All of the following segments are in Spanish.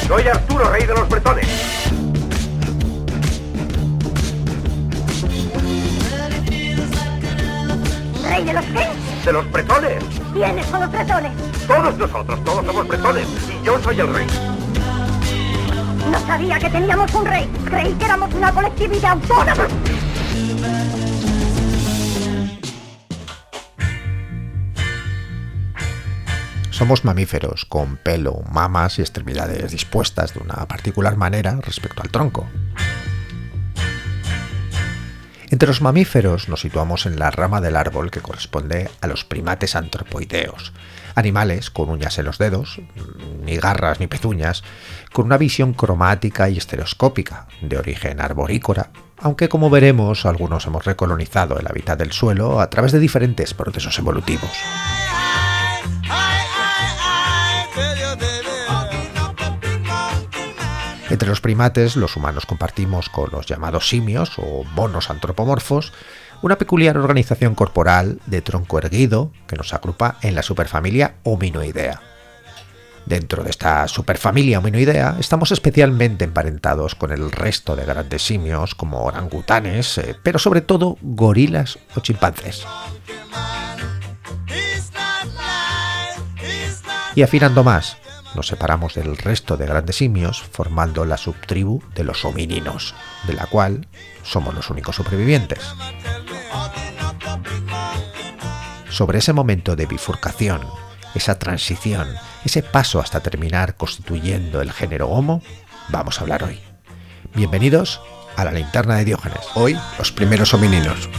Soy Arturo, rey de los bretones. ¿Rey de los qué? De los bretones. ¿Quiénes son los bretones? Todos nosotros, todos somos bretones. Y yo soy el rey. No sabía que teníamos un rey. Creí que éramos una colectividad autónoma. Somos mamíferos con pelo, mamas y extremidades dispuestas de una particular manera respecto al tronco. Entre los mamíferos nos situamos en la rama del árbol que corresponde a los primates antropoideos, animales con uñas en los dedos, ni garras ni pezuñas, con una visión cromática y estereoscópica, de origen arborícola, aunque como veremos algunos hemos recolonizado el hábitat del suelo a través de diferentes procesos evolutivos. Entre los primates, los humanos compartimos con los llamados simios o monos antropomorfos una peculiar organización corporal de tronco erguido que nos agrupa en la superfamilia Hominoidea. Dentro de esta superfamilia Hominoidea estamos especialmente emparentados con el resto de grandes simios como orangutanes, pero sobre todo gorilas o chimpancés. Y afinando más, nos separamos del resto de grandes simios formando la subtribu de los homininos, de la cual somos los únicos supervivientes. Sobre ese momento de bifurcación, esa transición, ese paso hasta terminar constituyendo el género Homo, vamos a hablar hoy. Bienvenidos a la linterna de Diógenes. Hoy, los primeros homininos.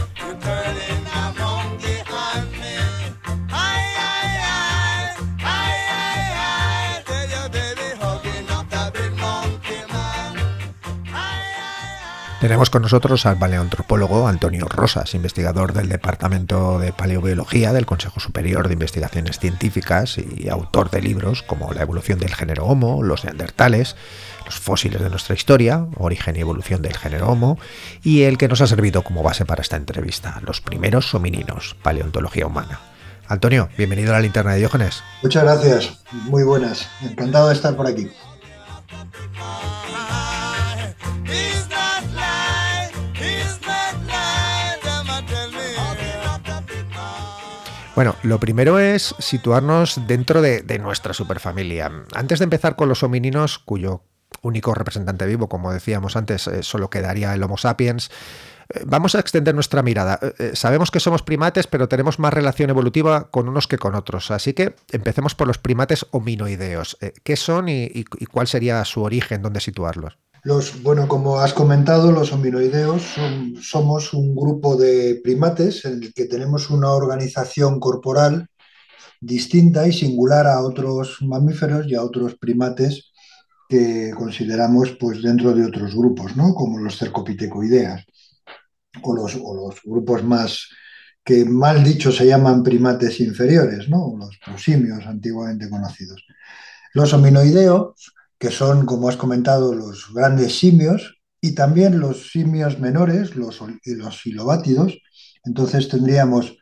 Tenemos con nosotros al paleoantropólogo Antonio Rosas, investigador del Departamento de Paleobiología del Consejo Superior de Investigaciones Científicas y autor de libros como La evolución del género Homo, Los neandertales, Los fósiles de nuestra historia, Origen y evolución del género Homo, y el que nos ha servido como base para esta entrevista, Los primeros homininos, paleontología humana. Antonio, bienvenido a la linterna de Diógenes. Muchas gracias, muy buenas, encantado de estar por aquí. Bueno, lo primero es situarnos dentro de nuestra superfamilia. Antes de empezar con los homininos, cuyo único representante vivo, como decíamos antes, solo quedaría el Homo sapiens, vamos a extender nuestra mirada. Sabemos que somos primates, pero tenemos más relación evolutiva con unos que con otros. Así que empecemos por los primates hominoideos. ¿Qué son y cuál sería su origen? ¿Dónde situarlos? Como has comentado, los hominoideos somos un grupo de primates en el que tenemos una organización corporal distinta y singular a otros mamíferos y a otros primates que consideramos pues, dentro de otros grupos, ¿no? Como los cercopitecoideas o los grupos más que mal dicho se llaman primates inferiores, ¿no? Los prosimios antiguamente conocidos. Los hominoideos, que son, como has comentado, los grandes simios, y también los simios menores, los silobátidos. Entonces tendríamos,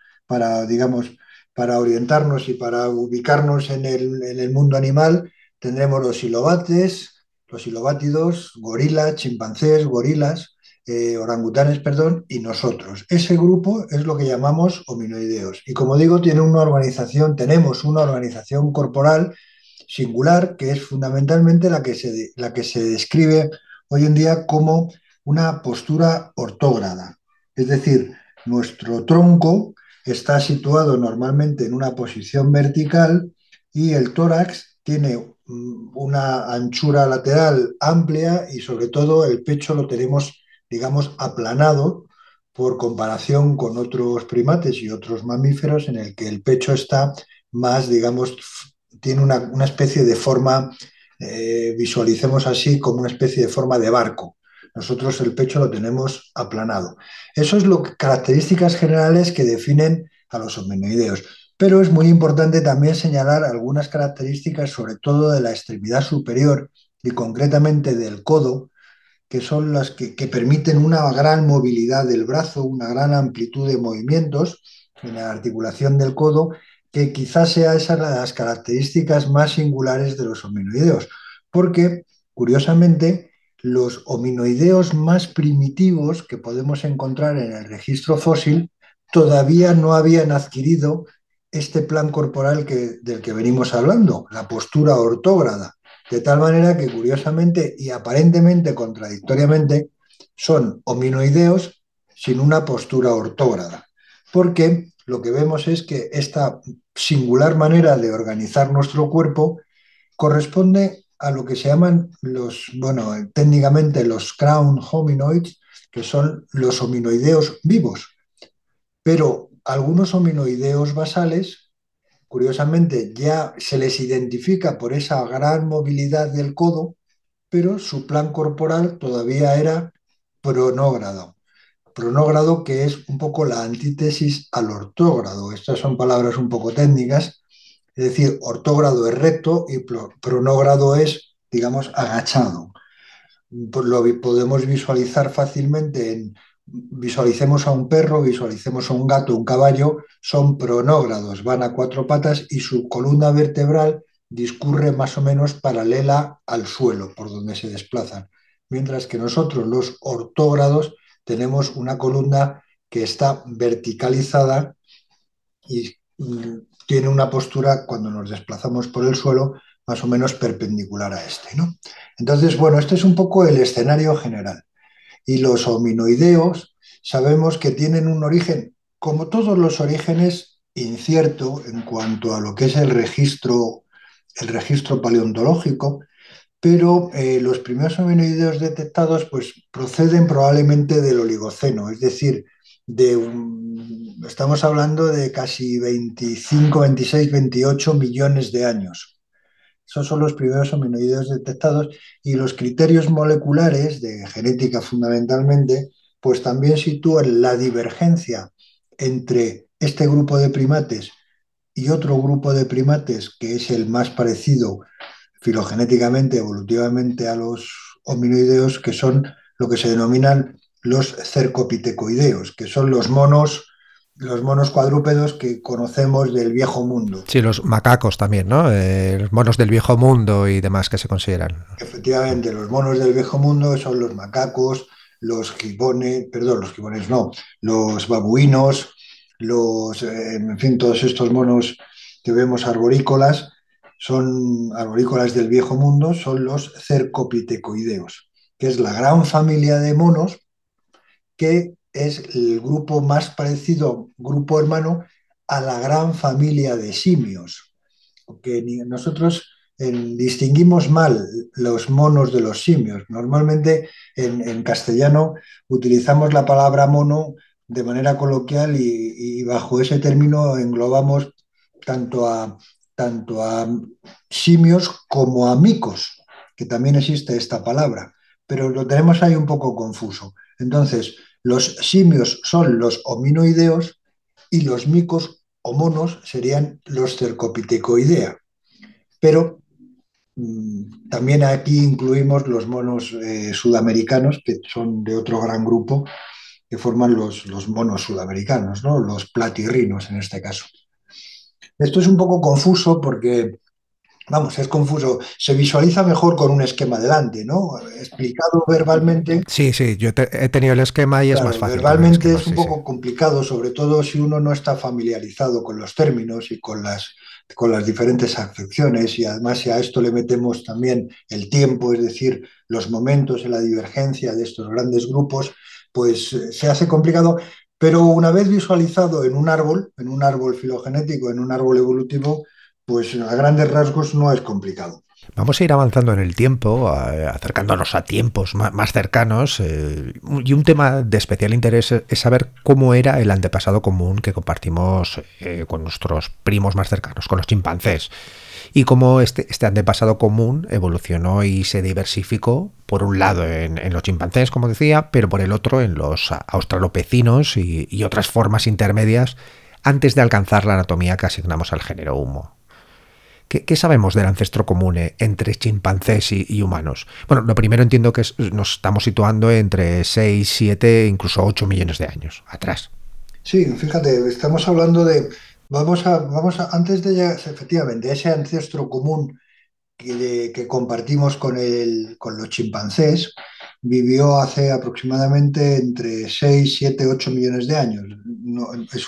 para orientarnos y para ubicarnos en el mundo animal, tendremos los silobates, los silobátidos, gorilas, chimpancés, gorilas, orangutanes, perdón, y nosotros. Ese grupo es lo que llamamos hominoideos. Y como digo, tenemos una organización corporal singular, que es fundamentalmente la que se describe hoy en día como una postura ortógrada. Es decir, nuestro tronco está situado normalmente en una posición vertical y el tórax tiene una anchura lateral amplia y sobre todo el pecho lo tenemos, digamos, aplanado por comparación con otros primates y otros mamíferos en el que el pecho está más, digamos, tiene una especie de forma, visualicemos así, como una especie de forma de barco. Nosotros el pecho lo tenemos aplanado. Eso es características generales que definen a los hominoideos. Pero es muy importante también señalar algunas características, sobre todo de la extremidad superior y concretamente del codo, que son las que permiten una gran movilidad del brazo, una gran amplitud de movimientos en la articulación del codo, que quizás sea esa de las características más singulares de los hominoideos, porque curiosamente, los hominoideos más primitivos que podemos encontrar en el registro fósil todavía no habían adquirido este plan corporal del que venimos hablando, la postura ortógrada. De tal manera que, curiosamente y aparentemente contradictoriamente, son hominoideos sin una postura ortógrada. Porque lo que vemos es que esta singular manera de organizar nuestro cuerpo corresponde a lo que se llaman técnicamente los crown hominoids, que son los hominoideos vivos. Pero algunos hominoideos basales, curiosamente, ya se les identifica por esa gran movilidad del codo, pero su plan corporal todavía era pronógrado. Pronógrado, que es un poco la antítesis al ortógrado. Estas son palabras un poco técnicas. Es decir, ortógrado es recto y pronógrado es, digamos, agachado. Lo podemos visualizar fácilmente visualicemos a un perro, visualicemos a un gato, un caballo, son pronógrados, van a 4 patas y su columna vertebral discurre más o menos paralela al suelo por donde se desplazan. Mientras que nosotros, los ortógrados, tenemos una columna que está verticalizada y tiene una postura, cuando nos desplazamos por el suelo, más o menos perpendicular a este, ¿no? Entonces, bueno, este es un poco el escenario general. Y los hominoideos sabemos que tienen un origen, como todos los orígenes, incierto en cuanto a lo que es el registro paleontológico, pero los primeros hominoideos detectados pues, proceden probablemente del Oligoceno, es decir, estamos hablando de casi 25, 26, 28 millones de años. Esos son los primeros hominoideos detectados y los criterios moleculares de genética fundamentalmente, pues también sitúan la divergencia entre este grupo de primates y otro grupo de primates que es el más parecido filogenéticamente, evolutivamente a los hominoideos, que son lo que se denominan los cercopitecoideos, que son los monos cuadrúpedos que conocemos del viejo mundo. Sí, los macacos también, ¿no? Los monos del viejo mundo y demás que se consideran. Efectivamente, los monos del viejo mundo son los macacos, los babuinos, en fin, todos estos monos que vemos arborícolas, son arborícolas del viejo mundo, son los cercopitecoideos, que es la gran familia de monos que es el grupo más parecido, grupo hermano, a la gran familia de simios. Porque nosotros distinguimos mal los monos de los simios. Normalmente en castellano utilizamos la palabra mono de manera coloquial y bajo ese término englobamos tanto a simios como a micos, que también existe esta palabra, pero lo tenemos ahí un poco confuso. Entonces, los simios son los hominoideos y los micos o monos serían los cercopitecoidea. Pero también aquí incluimos los monos sudamericanos, que son de otro gran grupo, que forman los monos sudamericanos, ¿no? Los platirrinos en este caso. Esto es un poco confuso porque, es confuso. Se visualiza mejor con un esquema delante, ¿no? Explicado verbalmente. Sí, yo he tenido el esquema y es más fácil. Verbalmente es un poco complicado, sobre todo si uno no está familiarizado con los términos y con las diferentes acepciones, y además si a esto le metemos también el tiempo, es decir, los momentos en la divergencia de estos grandes grupos, pues se hace complicado. Pero una vez visualizado en un árbol filogenético, en un árbol evolutivo, pues a grandes rasgos no es complicado. Vamos a ir avanzando en el tiempo, acercándonos a tiempos más cercanos, y un tema de especial interés es saber cómo era el antepasado común que compartimos con nuestros primos más cercanos, con los chimpancés, y cómo este antepasado común evolucionó y se diversificó, por un lado en los chimpancés, como decía, pero por el otro en los australopecinos y otras formas intermedias antes de alcanzar la anatomía que asignamos al género Homo. ¿Qué sabemos del ancestro común entre chimpancés y humanos? Bueno, lo primero entiendo que nos estamos situando entre 6, 7, incluso 8 millones de años atrás. Sí, fíjate, estamos hablando de... Vamos a antes de llegar, efectivamente, ese ancestro común que compartimos con los chimpancés vivió hace aproximadamente entre 6 7 8 millones de años. No,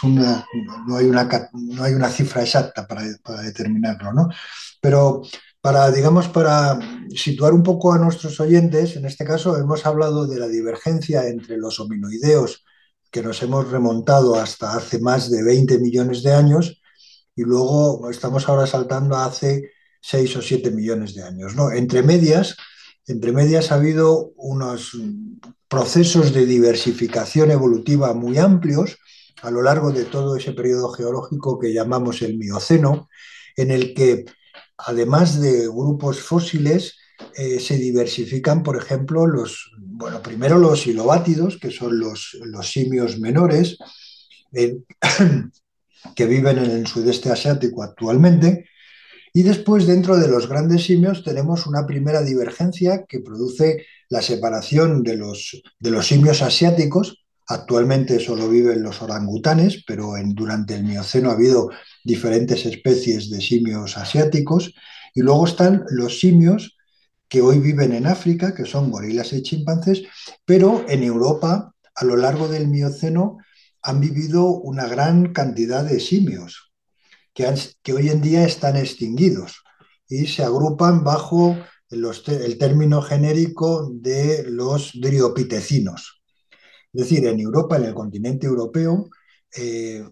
no hay una cifra exacta para determinarlo, ¿no? Pero digamos, para situar un poco a nuestros oyentes, en este caso hemos hablado de la divergencia entre los hominoideos, que nos hemos remontado hasta hace más de 20 millones de años, y luego estamos ahora saltando a hace 6 o 7 millones de años, ¿no? Entre medias ha habido unos procesos de diversificación evolutiva muy amplios a lo largo de todo ese periodo geológico que llamamos el Mioceno, en el que, además de grupos fósiles, se diversifican, por ejemplo, primero los hilobátidos, que son los simios menores, eh, que viven en el sudeste asiático actualmente, y después, dentro de los grandes simios, tenemos una primera divergencia que produce la separación de los simios asiáticos. Actualmente solo viven los orangutanes, pero durante el Mioceno ha habido diferentes especies de simios asiáticos. Y luego están los simios que hoy viven en África, que son gorilas y chimpancés, pero en Europa, a lo largo del Mioceno, han vivido una gran cantidad de simios que hoy en día están extinguidos y se agrupan bajo el término genérico de los driopitecinos. Es decir, en Europa, en el continente europeo, eh,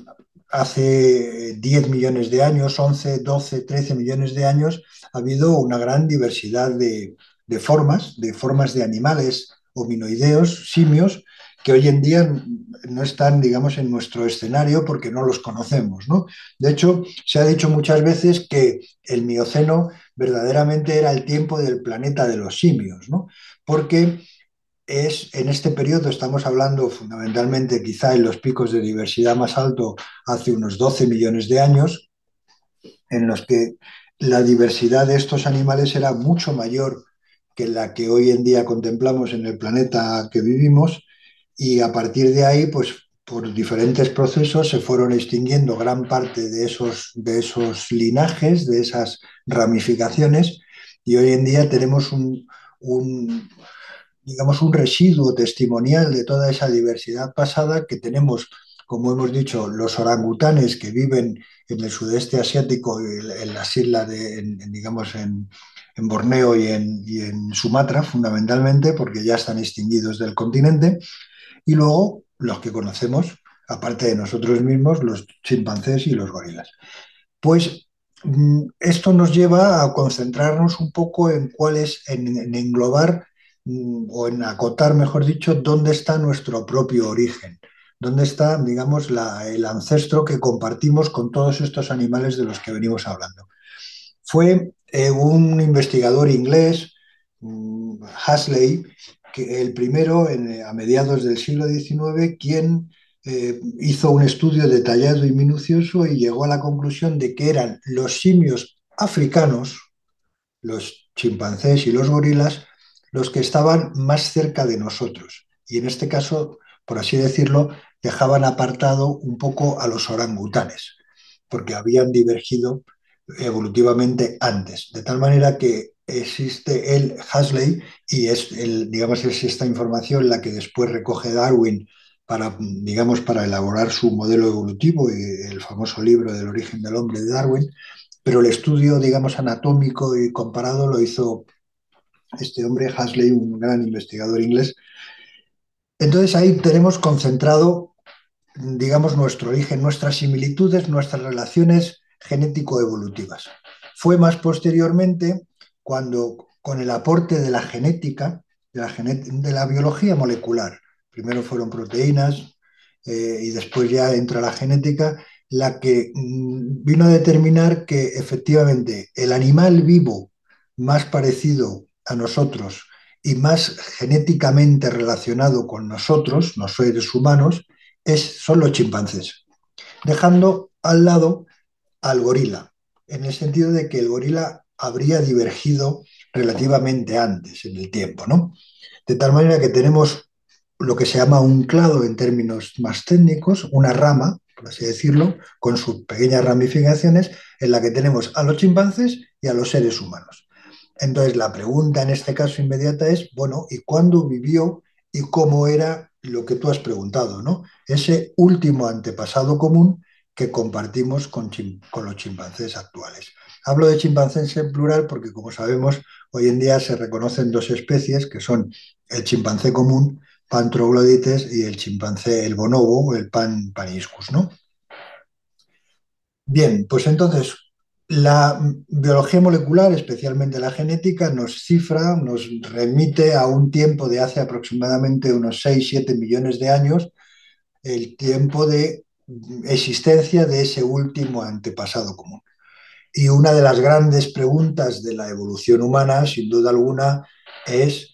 hace 10 millones de años, 11, 12, 13 millones de años, ha habido una gran diversidad de formas de animales hominoideos, simios, que hoy en día no están, digamos, en nuestro escenario porque no los conocemos, ¿no? De hecho, se ha dicho muchas veces que el Mioceno verdaderamente era el tiempo del planeta de los simios, ¿no? Porque en este periodo, estamos hablando fundamentalmente quizá en los picos de diversidad más alto hace unos 12 millones de años, en los que la diversidad de estos animales era mucho mayor que la que hoy en día contemplamos en el planeta que vivimos, y a partir de ahí, pues por diferentes procesos se fueron extinguiendo gran parte de esos linajes, de esas ramificaciones, y hoy en día tenemos un digamos, un residuo testimonial de toda esa diversidad pasada que tenemos, como hemos dicho, los orangutanes que viven en el sudeste asiático, en las islas digamos, en Borneo y en Sumatra, fundamentalmente, porque ya están extinguidos del continente, y luego los que conocemos, aparte de nosotros mismos, los chimpancés y los gorilas. Pues esto nos lleva a concentrarnos un poco en en englobar o en acotar, mejor dicho, dónde está nuestro propio origen, dónde está, digamos, el ancestro que compartimos con todos estos animales de los que venimos hablando. Fue un investigador inglés, Huxley, que el primero, a mediados del siglo XIX, quien hizo un estudio detallado y minucioso y llegó a la conclusión de que eran los simios africanos, los chimpancés y los gorilas, los que estaban más cerca de nosotros. Y en este caso, por así decirlo, dejaban apartado un poco a los orangutanes, porque habían divergido evolutivamente antes. De tal manera que existe el Huxley y digamos, es esta información la que después recoge Darwin digamos, para elaborar su modelo evolutivo y el famoso libro del origen del hombre de Darwin, pero el estudio, digamos, anatómico y comparado lo hizo este hombre, Huxley, un gran investigador inglés. Entonces ahí tenemos concentrado, digamos, nuestro origen, nuestras similitudes, nuestras relaciones genético-evolutivas. Fue más posteriormente cuando, con el aporte de la genética, de la biología molecular, primero fueron proteínas y después ya entra la genética, la que vino a determinar que efectivamente el animal vivo más parecido a nosotros y más genéticamente relacionado con nosotros, los seres humanos, son los chimpancés, dejando al lado al gorila, en el sentido de que el gorila habría divergido relativamente antes en el tiempo, ¿no? De tal manera que tenemos lo que se llama un clado en términos más técnicos, una rama, por así decirlo, con sus pequeñas ramificaciones, en la que tenemos a los chimpancés y a los seres humanos. Entonces, la pregunta en este caso inmediata es, bueno, ¿y cuándo vivió y cómo era lo que tú has preguntado, ¿no? Ese último antepasado común que compartimos con los chimpancés actuales. Hablo de chimpancés en plural porque, como sabemos, hoy en día se reconocen dos especies, que son el chimpancé común, Pan troglodytes, y el chimpancé, el bonobo, o el Pan paniscus, ¿no? Bien, pues entonces la biología molecular, especialmente la genética, nos cifra, nos remite a un tiempo de hace aproximadamente unos 6-7 millones de años, el tiempo de existencia de ese último antepasado común. Y una de las grandes preguntas de la evolución humana, sin duda alguna, es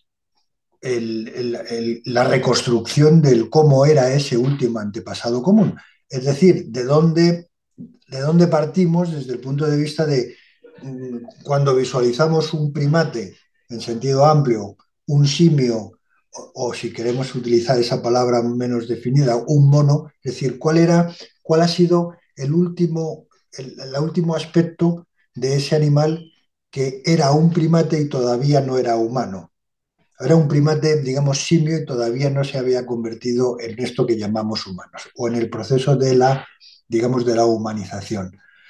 la reconstrucción del cómo era ese último antepasado común. Es decir, de dónde partimos desde el punto de vista de cuando visualizamos un primate en sentido amplio, un simio, o si queremos utilizar esa palabra menos definida, un mono, es decir, cuál ha sido el último aspecto de ese animal que era un primate y todavía no era humano. Era un primate, digamos, simio y todavía no se había convertido en esto que llamamos humanos, o en el proceso digamos, de la humanización.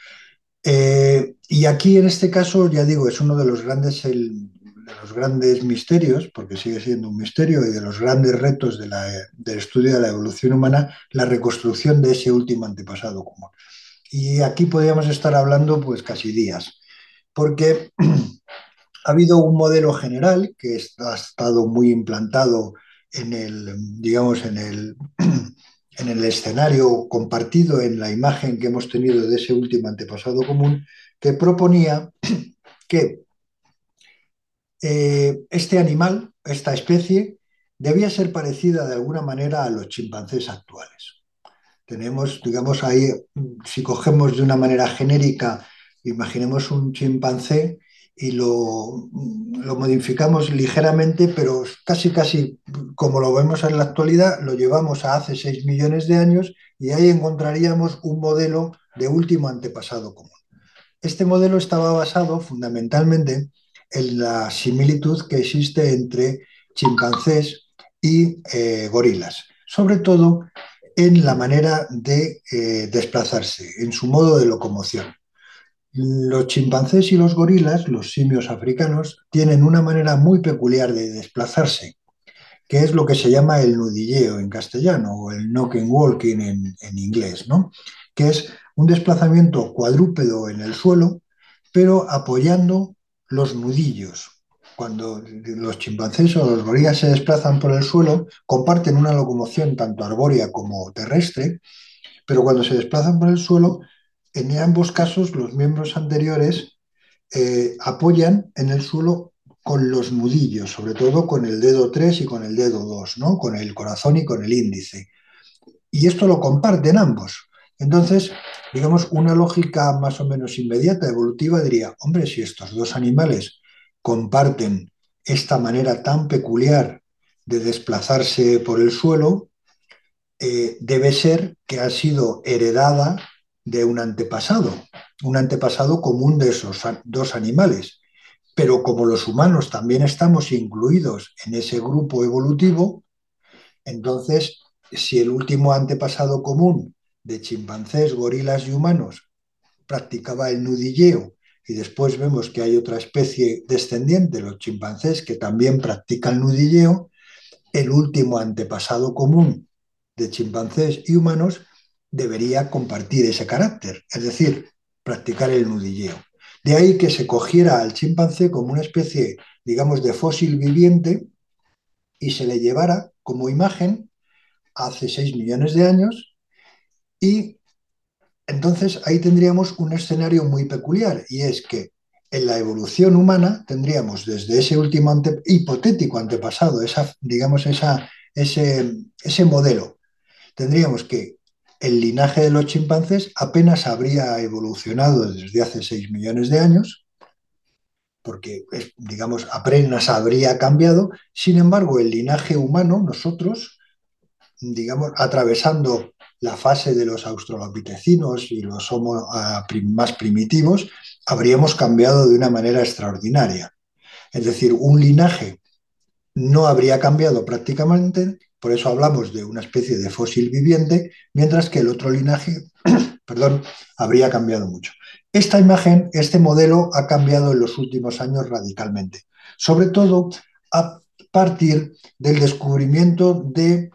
Y aquí, en este caso, ya digo, es uno de los grandes misterios, porque sigue siendo un misterio, y de los grandes retos del estudio de la evolución humana, la reconstrucción de ese último antepasado común. Y aquí podríamos estar hablando, pues, casi días, porque ha habido un modelo general que ha estado muy implantado digamos, en el escenario compartido, en la imagen que hemos tenido de ese último antepasado común, que proponía que este animal, esta especie, debía ser parecida de alguna manera a los chimpancés actuales. Tenemos, digamos, ahí, si cogemos de una manera genérica, imaginemos un chimpancé y lo modificamos ligeramente, pero casi, casi como lo vemos en la actualidad, lo llevamos a hace 6 millones de años y ahí encontraríamos un modelo de último antepasado común. Este modelo estaba basado fundamentalmente en la similitud que existe entre chimpancés y gorilas, sobre todo en la manera de desplazarse, en su modo de locomoción. Los chimpancés y los gorilas, los simios africanos, tienen una manera muy peculiar de desplazarse, que es lo que se llama el nudilleo en castellano o el knocking walking en inglés, ¿no? Que es un desplazamiento cuadrúpedo en el suelo, pero apoyando los nudillos. Cuando los chimpancés o los gorilas se desplazan por el suelo, comparten una locomoción tanto arbórea como terrestre, pero cuando se desplazan por el suelo, en ambos casos los miembros anteriores apoyan en el suelo con los nudillos, sobre todo con el dedo 3 y con el dedo 2, ¿no? Con el corazón y con el índice. Y esto lo comparten ambos. Entonces, digamos, una lógica más o menos inmediata, evolutiva, diría, hombre, si estos dos animales comparten esta manera tan peculiar de desplazarse por el suelo, debe ser que ha sido heredada de un antepasado común de esos dos animales. Pero como los humanos también estamos incluidos en ese grupo evolutivo, entonces, si el último antepasado común de chimpancés, gorilas y humanos practicaba el nudilleo, y después vemos que hay otra especie descendiente, los chimpancés, que también practican nudilleo, el último antepasado común de chimpancés y humanos debería compartir ese carácter, es decir, practicar el nudilleo. De ahí que se cogiera al chimpancé como una especie, digamos, de fósil viviente y se le llevara como imagen hace 6 millones de años, y entonces ahí tendríamos un escenario muy peculiar, y es que en la evolución humana tendríamos desde ese último hipotético antepasado, ese modelo, tendríamos que el linaje de los chimpancés apenas habría evolucionado desde hace 6 millones de años, porque, digamos, apenas habría cambiado. Sin embargo, el linaje humano, nosotros, digamos, atravesando la fase de los australopitecinos y los homo más primitivos, habríamos cambiado de una manera extraordinaria. Es decir, un linaje no habría cambiado prácticamente, por eso hablamos de una especie de fósil viviente, mientras que el otro linaje, perdón, habría cambiado mucho. Esta imagen, este modelo ha cambiado en los últimos años radicalmente, sobre todo a partir del descubrimiento de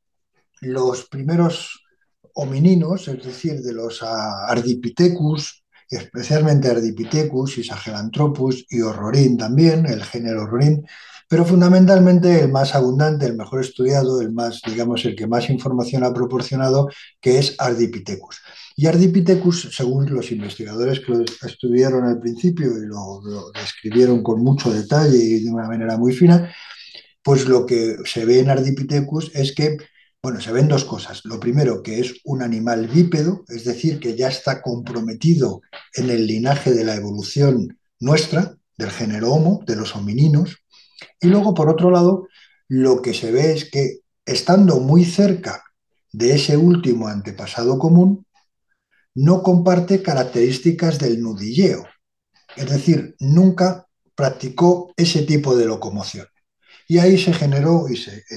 los primeros homininos, es decir, de los Ardipithecus, especialmente Ardipithecus y Sahelanthropus y Horrorin también, el género Horrorin, pero fundamentalmente el más abundante, el mejor estudiado, el más, digamos, el que más información ha proporcionado, que es Ardipithecus. Y Ardipithecus, según los investigadores que lo estudiaron al principio y lo describieron con mucho detalle y de una manera muy fina, pues lo que se ve en Ardipithecus es que, bueno, se ven dos cosas. Lo primero, que es un animal bípedo, es decir, que ya está comprometido en el linaje de la evolución nuestra, del género Homo, de los homininos. Y luego, por otro lado, lo que se ve es que, estando muy cerca de ese último antepasado común, no comparte características del nudilleo. Es decir, nunca practicó ese tipo de locomoción. Y ahí se generó,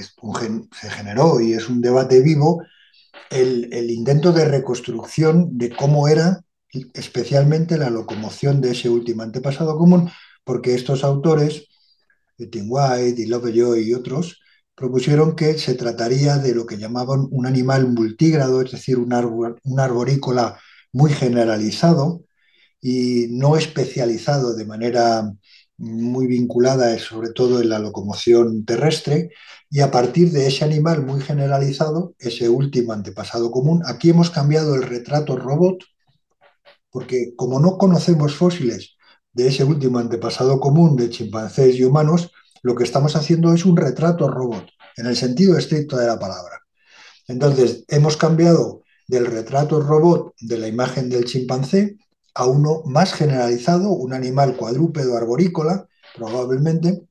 se generó y es un debate vivo, el intento de reconstrucción de cómo era especialmente la locomoción de ese último antepasado común, porque estos autores, Tim White y Lovejoy y otros, propusieron que se trataría de lo que llamaban un animal multígrado, es decir, un arborícola muy generalizado y no especializado de manera muy vinculada, sobre todo en la locomoción terrestre, y a partir de ese animal muy generalizado, ese último antepasado común, aquí hemos cambiado el retrato robot, porque como no conocemos fósiles de ese último antepasado común de chimpancés y humanos, lo que estamos haciendo es un retrato robot, en el sentido estricto de la palabra. Entonces, hemos cambiado del retrato robot de la imagen del chimpancé a uno más generalizado, un animal cuadrúpedo arborícola, probablemente.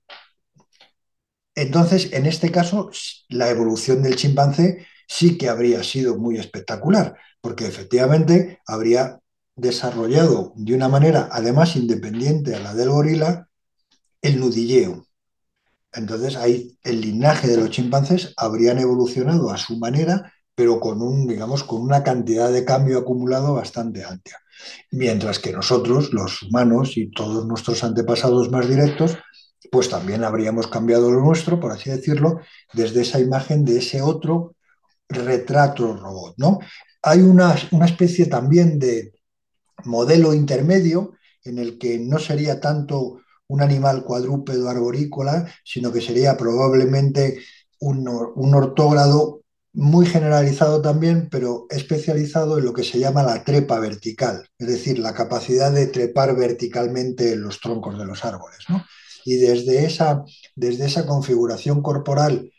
Entonces, en este caso, la evolución del chimpancé sí que habría sido muy espectacular, porque efectivamente habría desarrollado de una manera, además independiente a la del gorila, el nudilleo. Entonces, ahí el linaje de los chimpancés habrían evolucionado a su manera, pero digamos, con una cantidad de cambio acumulado bastante amplia. Mientras que nosotros, los humanos y todos nuestros antepasados más directos, pues también habríamos cambiado lo nuestro, por así decirlo, desde esa imagen de ese otro retrato robot, ¿no? Hay una especie también de modelo intermedio en el que no sería tanto un animal cuadrúpedo arborícola, sino que sería probablemente un ortógrado muy generalizado también, pero especializado en lo que se llama la trepa vertical, es decir, la capacidad de trepar verticalmente en los troncos de los árboles, ¿no? Y desde esa configuración corporal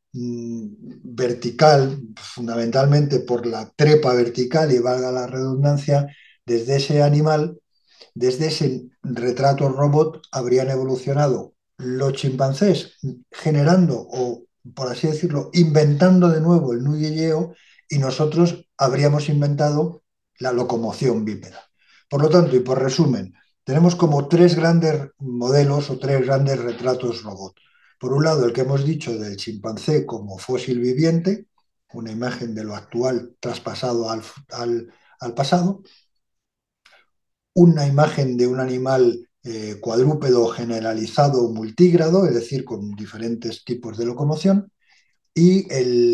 vertical, fundamentalmente por la trepa vertical, y valga la redundancia, desde ese animal, desde ese retrato robot, habrían evolucionado los chimpancés generando o, por así decirlo, inventando de nuevo el nudilleo, y nosotros habríamos inventado la locomoción bípeda. Por lo tanto, y por resumen, tenemos como tres grandes modelos o tres grandes retratos robot. Por un lado, el que hemos dicho del chimpancé como fósil viviente, una imagen de lo actual traspasado al pasado, una imagen de un animal cuadrúpedo generalizado multígrado, es decir, con diferentes tipos de locomoción, y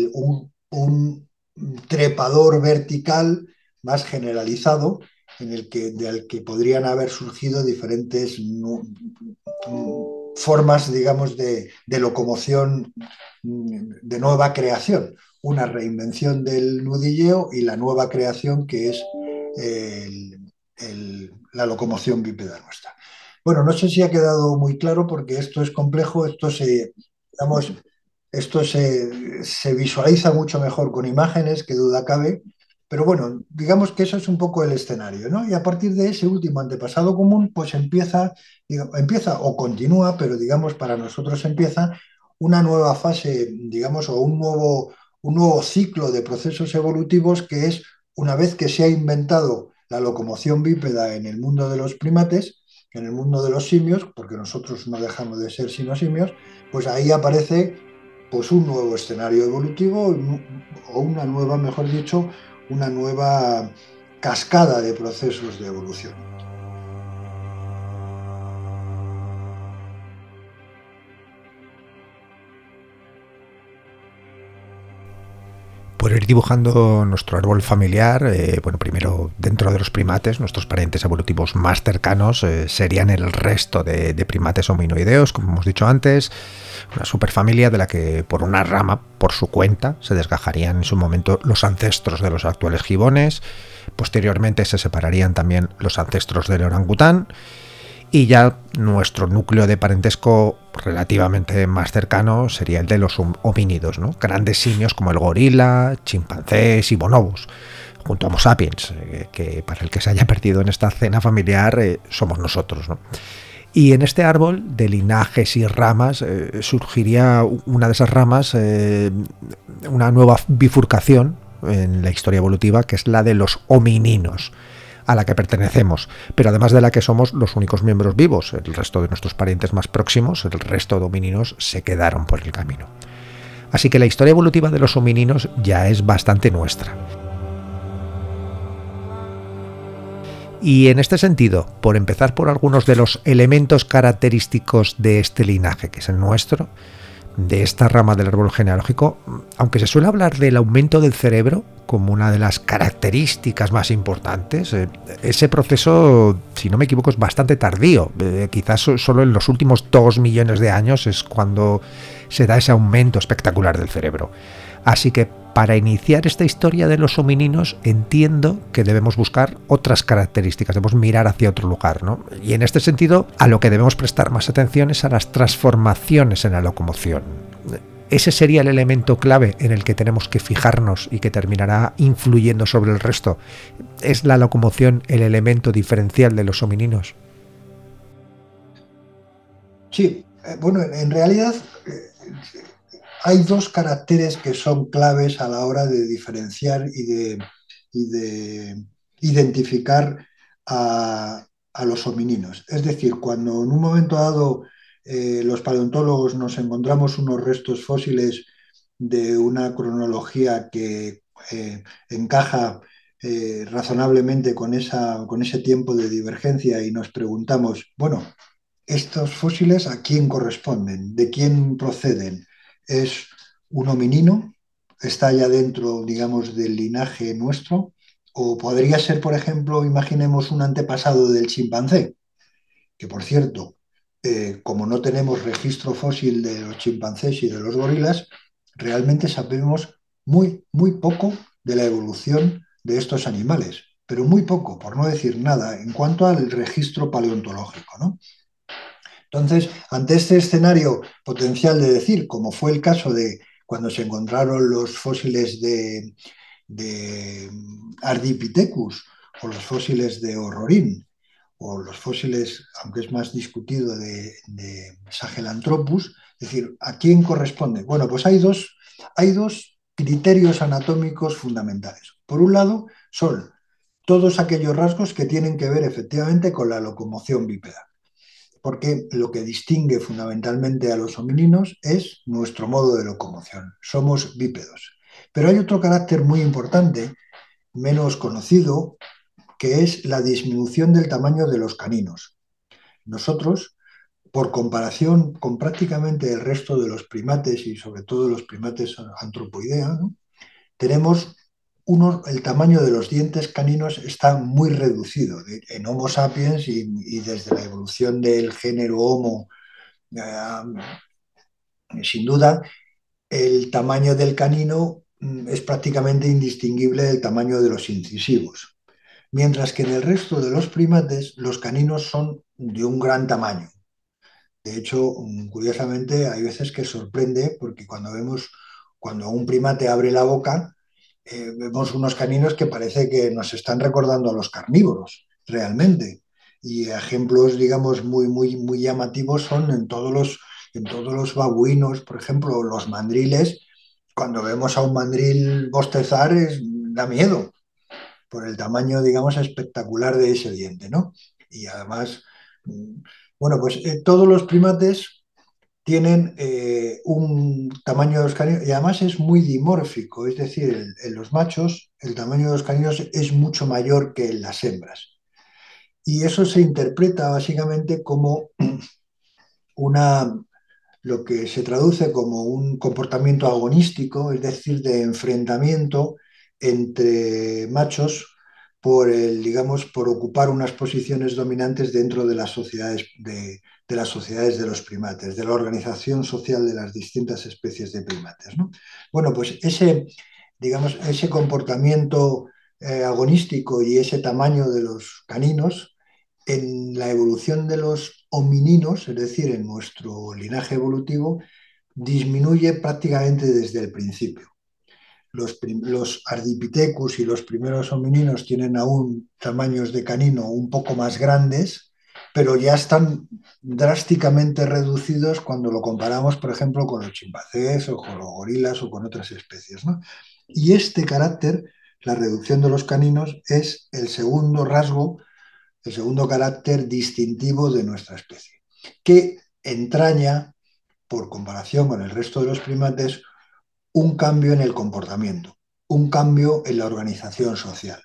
un trepador vertical más generalizado, del que podrían haber surgido diferentes formas, digamos, de locomoción de nueva creación. Una reinvención del nudilleo y la nueva creación que es la locomoción bípeda nuestra. Bueno, no sé si ha quedado muy claro porque esto es complejo, digamos, esto se visualiza mucho mejor con imágenes, que duda cabe, pero bueno, digamos que eso es un poco el escenario, ¿no? Y a partir de ese último antepasado común, pues empieza o continúa, pero digamos para nosotros empieza una nueva fase, digamos, o un nuevo ciclo de procesos evolutivos que es, una vez que se ha inventado la locomoción bípeda en el mundo de los primates, en el mundo de los simios, porque nosotros no dejamos de ser sino simios, pues ahí aparece pues un nuevo escenario evolutivo o una nueva, mejor dicho, una nueva cascada de procesos de evolución. Por ir dibujando nuestro árbol familiar, bueno, primero dentro de los primates, nuestros parientes evolutivos más cercanos serían el resto de primates hominoideos, como hemos dicho antes, una superfamilia de la que por una rama, por su cuenta, se desgajarían en su momento los ancestros de los actuales gibones. Posteriormente se separarían también los ancestros del orangután, y ya nuestro núcleo de parentesco relativamente más cercano sería el de los homínidos, ¿no? Grandes simios como el gorila, chimpancés y bonobos, junto a Homo sapiens, que para el que se haya perdido en esta cena familiar somos nosotros, ¿no? Y en este árbol de linajes y ramas surgiría una de esas ramas, una nueva bifurcación en la historia evolutiva, que es la de los homininos, a la que pertenecemos, pero además de la que somos los únicos miembros vivos. El resto de nuestros parientes más próximos, el resto de homininos, se quedaron por el camino. Así que la historia evolutiva de los homininos ya es bastante nuestra. Y en este sentido, por empezar por algunos de los elementos característicos de este linaje, que es el nuestro, de esta rama del árbol genealógico, aunque se suele hablar del aumento del cerebro como una de las características más importantes, ese proceso, si no me equivoco, es bastante tardío. Quizás solo en los últimos 2 millones de años es cuando se da ese aumento espectacular del cerebro. Así que para iniciar esta historia de los homininos entiendo que debemos buscar otras características, debemos mirar hacia otro lugar, ¿no? Y en este sentido, a lo que debemos prestar más atención es a las transformaciones en la locomoción. Ese sería el elemento clave en el que tenemos que fijarnos y que terminará influyendo sobre el resto. ¿Es la locomoción el elemento diferencial de los homininos? Sí, bueno, en realidad hay dos caracteres que son claves a la hora de diferenciar y de identificar a los homininos. Es decir, cuando en un momento dado los paleontólogos nos encontramos unos restos fósiles de una cronología que encaja razonablemente con ese tiempo de divergencia y nos preguntamos, bueno, ¿estos fósiles a quién corresponden? ¿De quién proceden? ¿Es un hominino? ¿Está ya dentro, digamos, del linaje nuestro? ¿O podría ser, por ejemplo, imaginemos un antepasado del chimpancé? Que, por cierto, como no tenemos registro fósil de los chimpancés y de los gorilas, realmente sabemos muy, muy poco de la evolución de estos animales, pero muy poco, por no decir nada, en cuanto al registro paleontológico, ¿no? Entonces, ante este escenario potencial de decir, como fue el caso de cuando se encontraron los fósiles de Ardipithecus o los fósiles de Horrorin, o los fósiles, aunque es más discutido, de Sahelanthropus, es decir, ¿a quién corresponde? Bueno, pues hay dos criterios anatómicos fundamentales. Por un lado, son todos aquellos rasgos que tienen que ver efectivamente con la locomoción bípeda, porque lo que distingue fundamentalmente a los homininos es nuestro modo de locomoción. Somos bípedos. Pero hay otro carácter muy importante, menos conocido, que es la disminución del tamaño de los caninos. Nosotros, por comparación con prácticamente el resto de los primates y sobre todo los primates antropoidea, ¿no?, tenemos el tamaño de los dientes caninos está muy reducido. En Homo sapiens y desde la evolución del género Homo, sin duda, el tamaño del canino es prácticamente indistinguible del tamaño de los incisivos. Mientras que en el resto de los primates los caninos son de un gran tamaño. De hecho, curiosamente, hay veces que sorprende porque cuando un primate abre la boca, vemos unos caninos que parece que nos están recordando a los carnívoros, realmente. Y ejemplos, digamos, muy, muy, muy llamativos son en todos los babuinos, por ejemplo, los mandriles, cuando vemos a un mandril bostezar da miedo por el tamaño, digamos, espectacular de ese diente, ¿no? Y además, bueno, pues todos los primates tienen un tamaño de los caninos y además es muy dimórfico, es decir, en los machos el tamaño de los caninos es mucho mayor que en las hembras. Y eso se interpreta básicamente como una, lo que se traduce como un comportamiento agonístico, es decir, de enfrentamiento entre machos por digamos, por ocupar unas posiciones dominantes dentro de las sociedades de las sociedades de los primates, de la organización social de las distintas especies de primates, ¿no? Bueno, pues digamos, ese comportamiento agonístico y ese tamaño de los caninos en la evolución de los homininos, es decir, en nuestro linaje evolutivo, disminuye prácticamente desde el principio. Los Ardipithecus y los primeros homininos tienen aún tamaños de canino un poco más grandes, pero ya están drásticamente reducidos cuando lo comparamos, por ejemplo, con los chimpancés o con los gorilas o con otras especies, ¿no? Y este carácter, la reducción de los caninos, es el segundo rasgo, el segundo carácter distintivo de nuestra especie, que entraña, por comparación con el resto de los primates, un cambio en el comportamiento, un cambio en la organización social.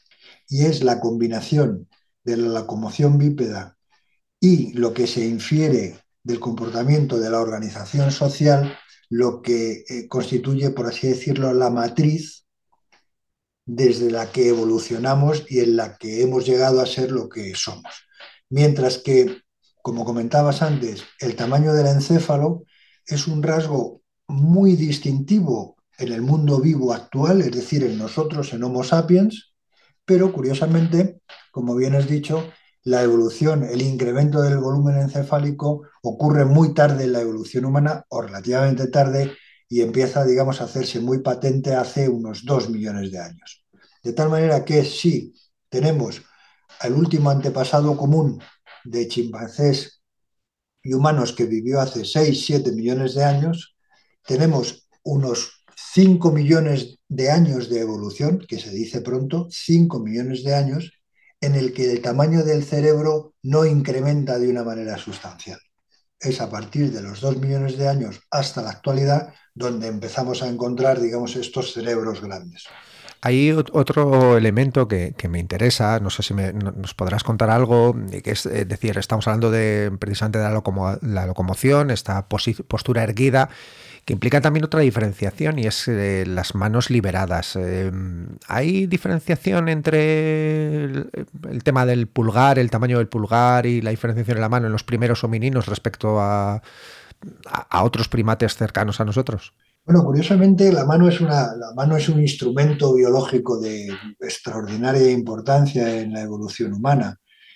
Y es la combinación de la locomoción bípeda y lo que se infiere del comportamiento de la organización social lo que constituye, por así decirlo, la matriz desde la que evolucionamos y en la que hemos llegado a ser lo que somos. Mientras que, como comentabas antes, el tamaño del encéfalo es un rasgo muy distintivo en el mundo vivo actual, es decir, en nosotros, en Homo sapiens, pero curiosamente, como bien has dicho, la evolución, el incremento del volumen encefálico ocurre muy tarde en la evolución humana o relativamente tarde y empieza, digamos, a hacerse muy patente hace unos 2 millones de años. De tal manera que si tenemos al último antepasado común de chimpancés y humanos que vivió hace 6, 7 millones de años, tenemos unos 5 millones de años de evolución, que se dice pronto, 5 millones de años, en el que el tamaño del cerebro no incrementa de una manera sustancial. Es a partir de los 2 millones de años hasta la actualidad donde empezamos a encontrar, digamos, estos cerebros grandes. Hay otro elemento que me interesa, no sé si nos podrás contar algo, que es decir, estamos hablando precisamente de la locomoción, esta postura erguida, que implica también otra diferenciación y es las manos liberadas. ¿Hay diferenciación entre el tema del pulgar, el tamaño del pulgar y la diferenciación en la mano en los primeros homininos respecto a otros primates cercanos a nosotros? Bueno, curiosamente, la mano es un instrumento biológico de extraordinaria importancia en la evolución humana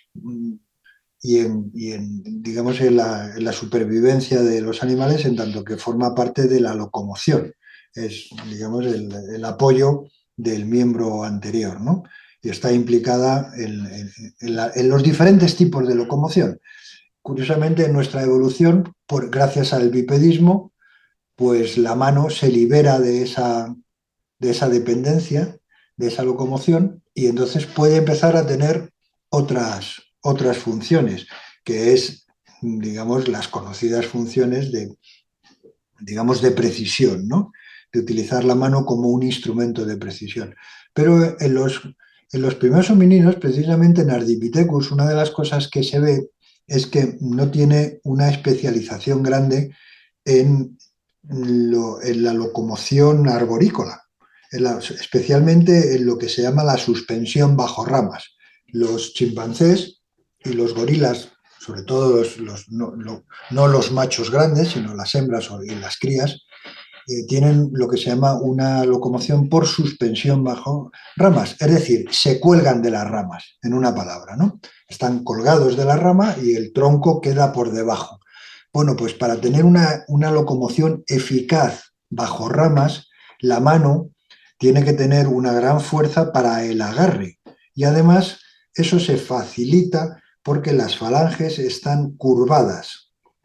digamos, en la supervivencia de los animales, en tanto que forma parte de la locomoción. Es, digamos, el apoyo del miembro anterior, ¿no? Y está implicada en los diferentes tipos de locomoción. Curiosamente, en nuestra evolución, gracias al bipedismo, pues la mano se libera de esa dependencia, de esa locomoción, y entonces puede empezar a tener otras funciones, que es, digamos, las conocidas funciones digamos, de precisión, ¿no? De utilizar la mano como un instrumento de precisión. Pero en los primeros homininos, precisamente en Ardipithecus, una de las cosas que se ve es que no tiene una especialización grande en la locomoción arborícola, especialmente en lo que se llama la suspensión bajo ramas. Los chimpancés y los gorilas, sobre todo no los machos grandes, sino las hembras y las crías, tienen lo que se llama una locomoción por suspensión bajo ramas, es decir, se cuelgan de las ramas, en una palabra, ¿no? Están colgados de la rama y el tronco queda por debajo. Bueno, pues para tener una locomoción eficaz bajo ramas, la mano tiene que tener una gran fuerza para el agarre. Y además, eso se facilita porque las falanges están curvadas.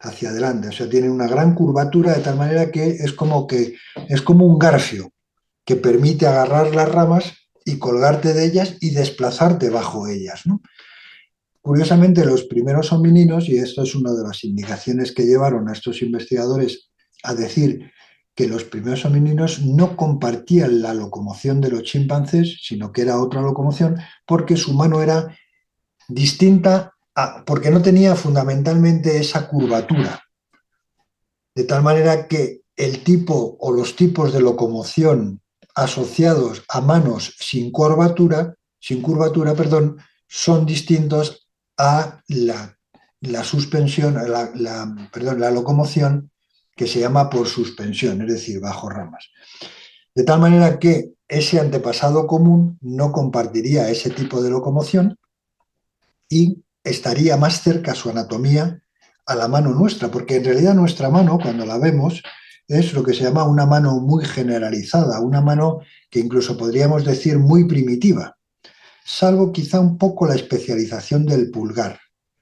hacia adelante. O sea, tiene una gran curvatura de tal manera que es como un garfio que permite agarrar las ramas y colgarte de ellas y desplazarte bajo ellas, ¿no? Curiosamente, los primeros homininos, y esto es una de las indicaciones que llevaron a estos investigadores a decir que los primeros homininos no compartían la locomoción de los chimpancés, sino que era otra locomoción, porque su mano era distinta, porque no tenía fundamentalmente esa curvatura. De tal manera que el tipo o los tipos de locomoción asociados a manos sin curvatura, perdón, son distintos a la suspensión, la locomoción que se llama por suspensión, es decir, bajo ramas. De tal manera que ese antepasado común no compartiría ese tipo de locomoción y estaría más cerca su anatomía a la mano nuestra, porque en realidad nuestra mano, cuando la vemos, es lo que se llama una mano muy generalizada, una mano que incluso podríamos decir muy primitiva, salvo quizá un poco la especialización del pulgar.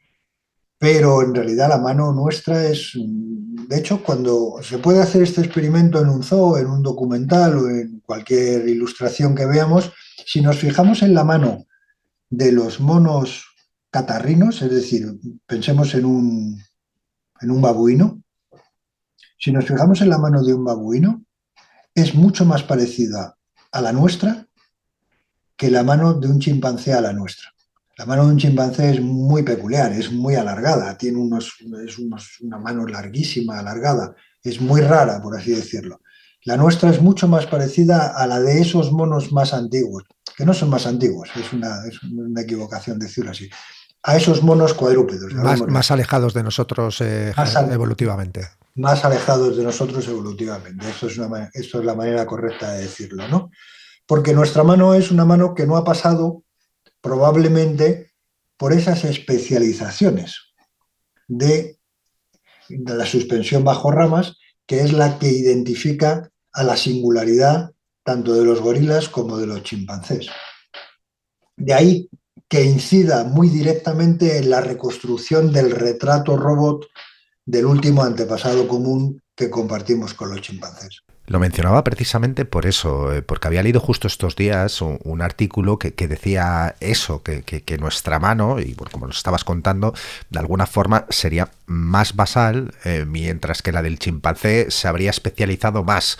Pero en realidad la mano nuestra es, de hecho, cuando se puede hacer este experimento en un zoo, en un documental o en cualquier ilustración que veamos, si nos fijamos en la mano de los monos catarrinos, es decir, pensemos en un babuino, si nos fijamos en la mano de un babuino, es mucho más parecida a la nuestra que la mano de un chimpancé a la nuestra. La mano de un chimpancé es muy peculiar, es muy alargada, tiene una mano larguísima, alargada, es muy rara, por así decirlo. La nuestra es mucho más parecida a la de esos monos más antiguos, que no son más antiguos, es una equivocación decirlo así, a esos monos cuadrúpedos. Más alejados de nosotros evolutivamente. Más alejados de nosotros evolutivamente. Esto es la manera correcta de decirlo, ¿no? Porque nuestra mano es una mano que no ha pasado probablemente por esas especializaciones de la suspensión bajo ramas, que es la que identifica a la singularidad tanto de los gorilas como de los chimpancés. De ahí que incida muy directamente en la reconstrucción del retrato robot del último antepasado común que compartimos con los chimpancés. Lo mencionaba precisamente por eso, porque había leído justo estos días un artículo que decía eso, que nuestra mano, y bueno, como nos estabas contando, de alguna forma sería más basal, mientras que la del chimpancé se habría especializado más,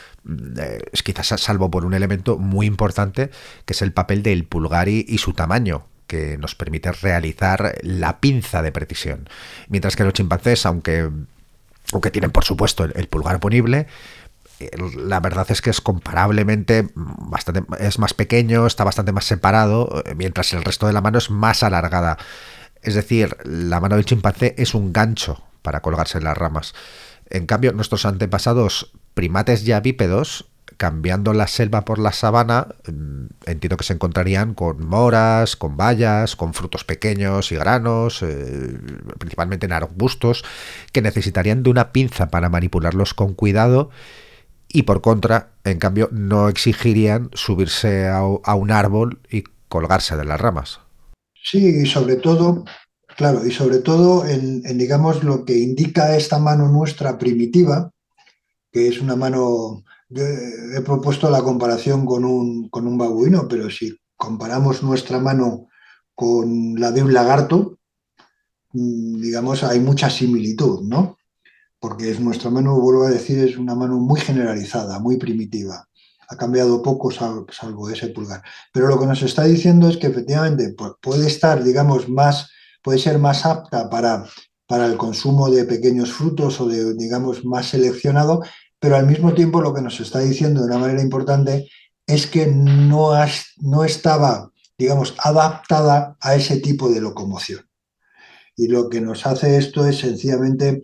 quizás salvo por un elemento muy importante, que es el papel del pulgar y su tamaño, que nos permite realizar la pinza de precisión. Mientras que los chimpancés, aunque tienen por supuesto el pulgar ponible, la verdad es que es comparablemente es más pequeño, está bastante más separado, mientras el resto de la mano es más alargada. Es decir, la mano del chimpancé es un gancho para colgarse en las ramas. En cambio, nuestros antepasados primates ya bípedos, cambiando la selva por la sabana, entiendo que se encontrarían con moras, con bayas, con frutos pequeños y granos, principalmente en arbustos, que necesitarían de una pinza para manipularlos con cuidado. Y por contra, en cambio, no exigirían subirse a un árbol y colgarse de las ramas. Sí, y sobre todo, claro, en digamos, lo que indica esta mano nuestra primitiva, que es una mano, yo he propuesto la comparación con un babuino, pero si comparamos nuestra mano con la de un lagarto, digamos, hay mucha similitud, ¿no? Porque nuestra mano, vuelvo a decir, es una mano muy generalizada, muy primitiva. Ha cambiado poco salvo ese pulgar. Pero lo que nos está diciendo es que efectivamente puede estar, digamos, puede ser más apta para el consumo de pequeños frutos o de, digamos, más seleccionado, pero al mismo tiempo lo que nos está diciendo de una manera importante es que no estaba, digamos, adaptada a ese tipo de locomoción. Y lo que nos hace esto es sencillamente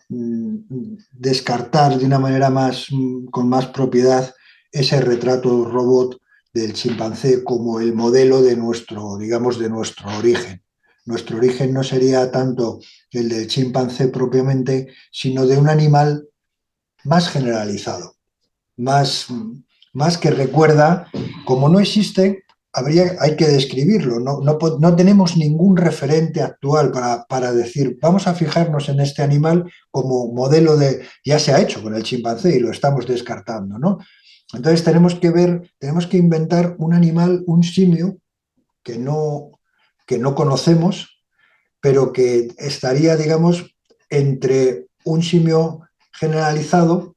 descartar de una manera con más propiedad ese retrato robot del chimpancé como el modelo de nuestro, digamos, de nuestro origen. Nuestro origen no sería tanto el del chimpancé propiamente, sino de un animal más generalizado, más que recuerda, como no existe, hay que describirlo. No tenemos ningún referente actual para decir, vamos a fijarnos en este animal como modelo de... Ya se ha hecho con el chimpancé y lo estamos descartando, ¿no? Entonces tenemos que inventar un animal, un simio, que no conocemos, pero que estaría, digamos, entre un simio generalizado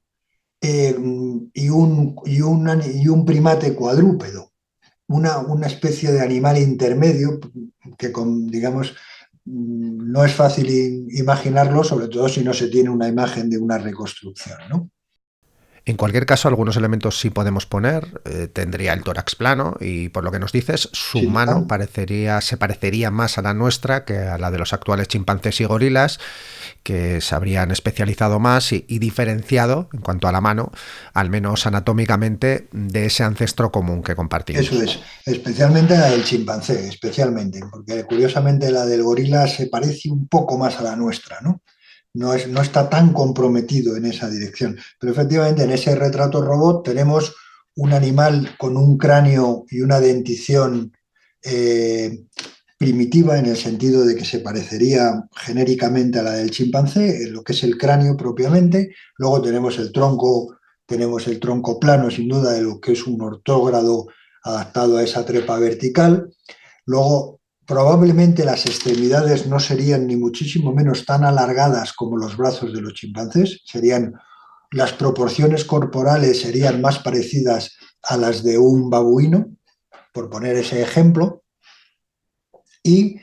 y un primate cuadrúpedo, una especie de animal intermedio que, digamos, no es fácil imaginarlo, sobre todo si no se tiene una imagen de una reconstrucción, ¿no? En cualquier caso, algunos elementos sí podemos poner. Tendría el tórax plano y, por lo que nos dices, su Sí, mano se parecería más a la nuestra que a la de los actuales chimpancés y gorilas, que se habrían especializado más y diferenciado, en cuanto a la mano, al menos anatómicamente, de ese ancestro común que compartimos. eso es, especialmente la del chimpancé, especialmente, porque curiosamente la del gorila se parece un poco más a la nuestra, ¿no? No está tan comprometido en esa dirección. Pero efectivamente en ese retrato robot tenemos un animal con un cráneo y una dentición primitiva, en el sentido de que se parecería genéricamente a la del chimpancé, en lo que es el cráneo propiamente. Luego tenemos el tronco plano, sin duda, de lo que es un ortógrado adaptado a esa trepa vertical. Luego, probablemente las extremidades no serían ni muchísimo menos tan alargadas como los brazos de los chimpancés, las proporciones corporales serían más parecidas a las de un babuino, por poner ese ejemplo, y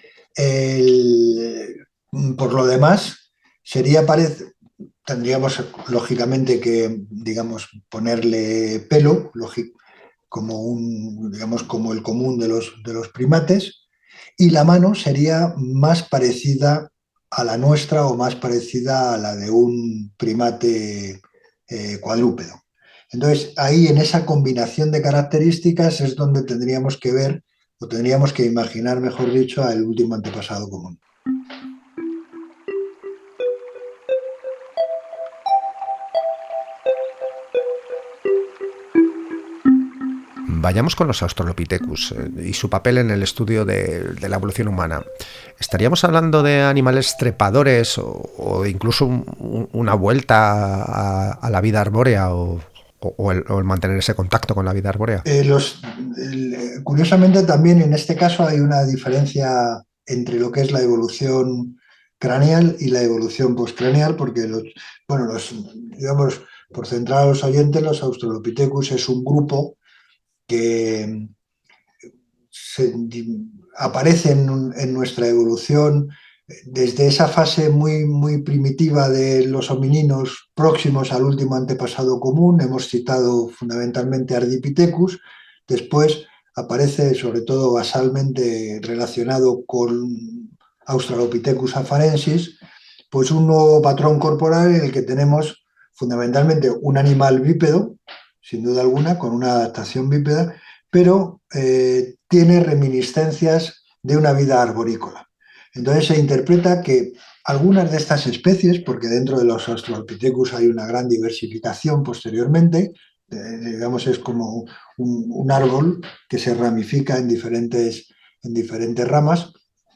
por lo demás tendríamos lógicamente que, digamos, ponerle pelo, como el común de los primates, y la mano sería más parecida a la nuestra o más parecida a la de un primate cuadrúpedo. Entonces, ahí en esa combinación de características es donde tendríamos que ver, o tendríamos que imaginar, mejor dicho, al último antepasado común. Vayamos con los Australopithecus y su papel en el estudio de la evolución humana. ¿Estaríamos hablando de animales trepadores o incluso una vuelta a la vida arbórea o el mantener ese contacto con la vida arbórea? Curiosamente, también en este caso hay una diferencia entre lo que es la evolución craneal y la evolución postcraneal, porque digamos, por centrar a los oyentes, los Australopithecus es un grupo que aparece en nuestra evolución desde esa fase muy, muy primitiva de los homininos próximos al último antepasado común. Hemos citado fundamentalmente Ardipithecus. Después aparece, sobre todo basalmente relacionado con Australopithecus afarensis, pues un nuevo patrón corporal en el que tenemos fundamentalmente un animal bípedo, sin duda alguna, con una adaptación bípeda, pero tiene reminiscencias de una vida arborícola. Entonces se interpreta que algunas de estas especies, porque dentro de los Australopithecus hay una gran diversificación posteriormente, digamos, es como un árbol que se ramifica en diferentes ramas,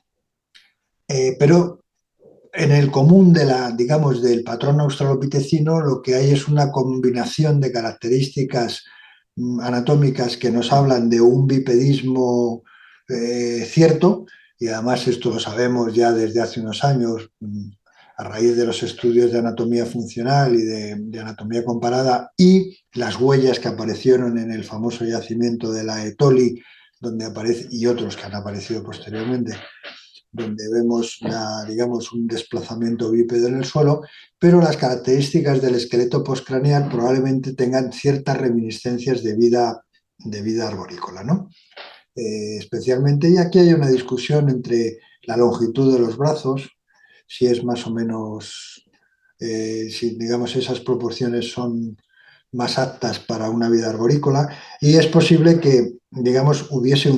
pero en el común del patrón australopitecino lo que hay es una combinación de características anatómicas que nos hablan de un bipedismo cierto, y además esto lo sabemos ya desde hace unos años a raíz de los estudios de anatomía funcional y de anatomía comparada y las huellas que aparecieron en el famoso yacimiento de la Etoli, y otros que han aparecido posteriormente, donde vemos digamos, un desplazamiento bípedo en el suelo, pero las características del esqueleto postcraneal probablemente tengan ciertas reminiscencias de vida arborícola, ¿no? Especialmente, y aquí hay una discusión entre la longitud de los brazos, si es más o menos, si digamos esas proporciones son más aptas para una vida arborícola, y es posible que, digamos, hubiese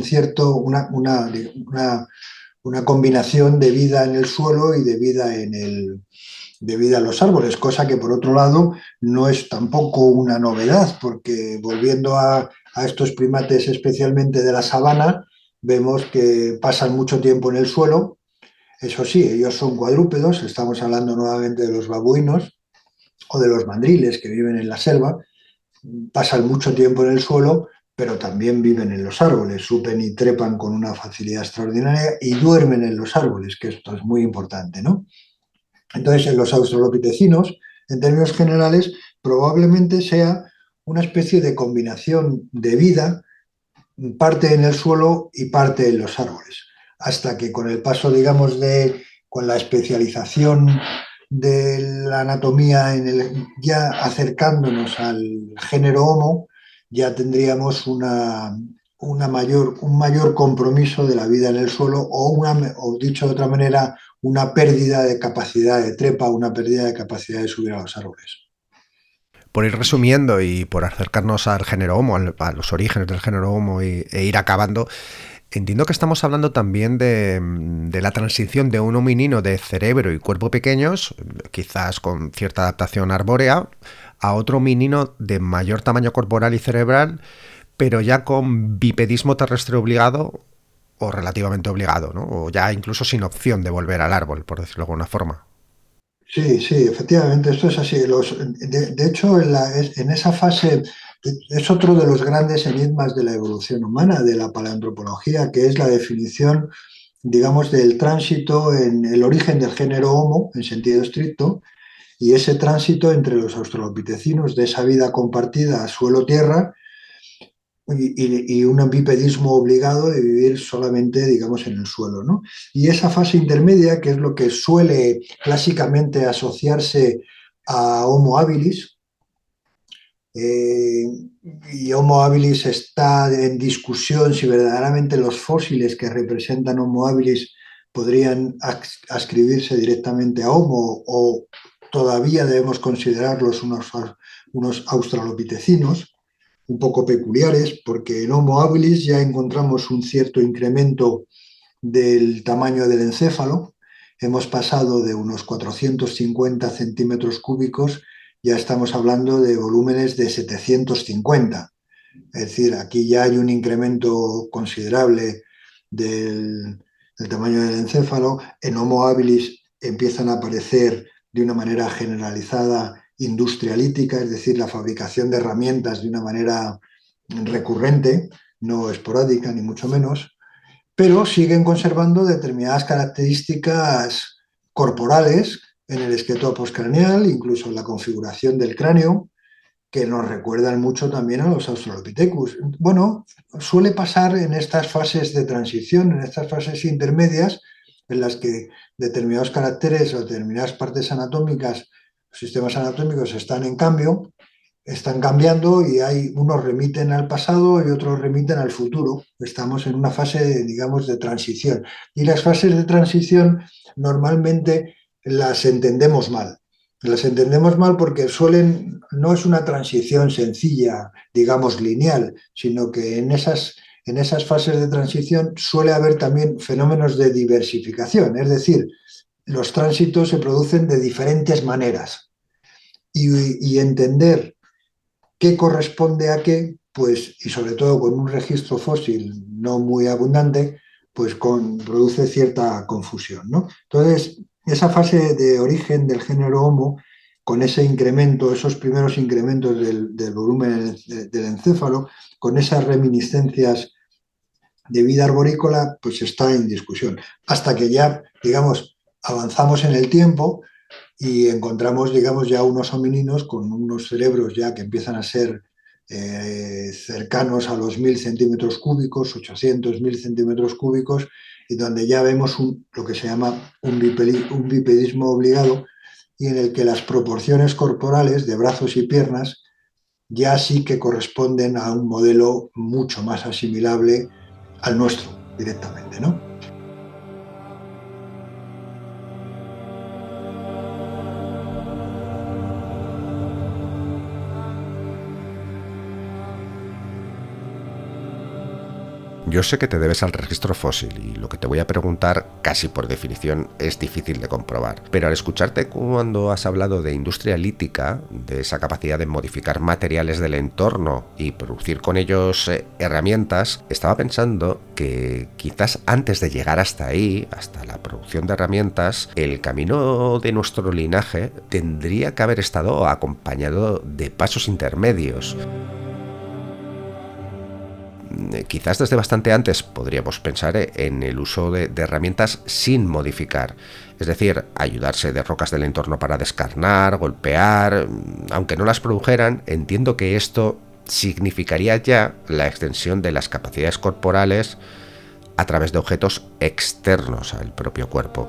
una combinación de vida en el suelo y de vida en los árboles, cosa que por otro lado no es tampoco una novedad, porque volviendo a a estos primates, especialmente de la sabana, vemos que pasan mucho tiempo en el suelo. Eso sí, ellos son cuadrúpedos, estamos hablando nuevamente de los babuinos o de los mandriles que viven en la selva, pasan mucho tiempo en el suelo, pero también viven en los árboles, suben y trepan con una facilidad extraordinaria y duermen en los árboles, que esto es muy importante, ¿no? Entonces, en los australopitecinos, en términos generales, probablemente sea una especie de combinación de vida, parte en el suelo y parte en los árboles, hasta que con el paso, digamos, con la especialización de la anatomía, ya acercándonos al género Homo, ya tendríamos un mayor compromiso de la vida en el suelo o dicho de otra manera, una pérdida de capacidad de trepa, una pérdida de capacidad de subir a los árboles. Por ir resumiendo y por acercarnos al género Homo, a los orígenes del género Homo e ir acabando, entiendo que estamos hablando también de la transición de un hominino de cerebro y cuerpo pequeños, quizás con cierta adaptación arbórea, a otro hominino de mayor tamaño corporal y cerebral, pero ya con bipedismo terrestre obligado o relativamente obligado, ¿no? O ya incluso sin opción de volver al árbol, por decirlo de alguna forma. Sí, sí, efectivamente, esto es así. De hecho, en esa fase es otro de los grandes enigmas de la evolución humana, de la paleoantropología, que es la definición, digamos, del tránsito en el origen del género Homo, en sentido estricto, y ese tránsito entre los australopitecinos de esa vida compartida suelo-tierra y un bipedismo obligado de vivir solamente, digamos, en el suelo, ¿no? Y esa fase intermedia, que es lo que suele clásicamente asociarse a Homo habilis, y Homo habilis está en discusión si verdaderamente los fósiles que representan Homo habilis podrían ascribirse directamente a Homo o todavía debemos considerarlos unos australopitecinos un poco peculiares, porque en Homo habilis ya encontramos un cierto incremento del tamaño del encéfalo. Hemos pasado de unos 450 centímetros cúbicos, ya estamos hablando de volúmenes de 750. Es decir, aquí ya hay un incremento considerable del tamaño del encéfalo. En Homo habilis empiezan a aparecer de una manera generalizada industria lítica, es decir, la fabricación de herramientas de una manera recurrente, no esporádica ni mucho menos, pero siguen conservando determinadas características corporales en el esqueleto postcraneal, incluso en la configuración del cráneo, que nos recuerdan mucho también a los Australopithecus. Bueno, suele pasar en estas fases de transición, en estas fases intermedias, en las que determinados caracteres o determinadas partes anatómicas, sistemas anatómicos están en cambio, están cambiando y unos remiten al pasado y otros remiten al futuro. Estamos en una fase, digamos, de transición. Y las fases de transición normalmente las entendemos mal. Las entendemos mal porque no es una transición sencilla, digamos, lineal, sino que en esas fases de transición suele haber también fenómenos de diversificación, es decir, los tránsitos se producen de diferentes maneras y entender qué corresponde a qué, pues, y sobre todo con un registro fósil no muy abundante, pues produce cierta confusión, ¿no? Entonces, esa fase de origen del género Homo, con ese incremento, esos primeros incrementos del volumen del encéfalo, con esas reminiscencias de vida arborícola, pues está en discusión. Hasta que ya, digamos, avanzamos en el tiempo y encontramos, digamos, ya unos homininos con unos cerebros ya que empiezan a ser cercanos a los 1000 centímetros cúbicos, 800, 1000 centímetros cúbicos, y donde ya vemos lo que se llama un bipedismo obligado, y en el que las proporciones corporales de brazos y piernas ya sí que corresponden a un modelo mucho más asimilable al nuestro directamente, ¿no? Yo sé que te debes al registro fósil y lo que te voy a preguntar casi por definición es difícil de comprobar. Pero al escucharte cuando has hablado de industria lítica, de esa capacidad de modificar materiales del entorno y producir con ellos herramientas, estaba pensando que quizás antes de llegar hasta ahí, hasta la producción de herramientas, el camino de nuestro linaje tendría que haber estado acompañado de pasos intermedios. Quizás desde bastante antes podríamos pensar en el uso de herramientas sin modificar, es decir, ayudarse de rocas del entorno para descarnar, golpear. Aunque no las produjeran, entiendo que esto significaría ya la extensión de las capacidades corporales a través de objetos externos al propio cuerpo.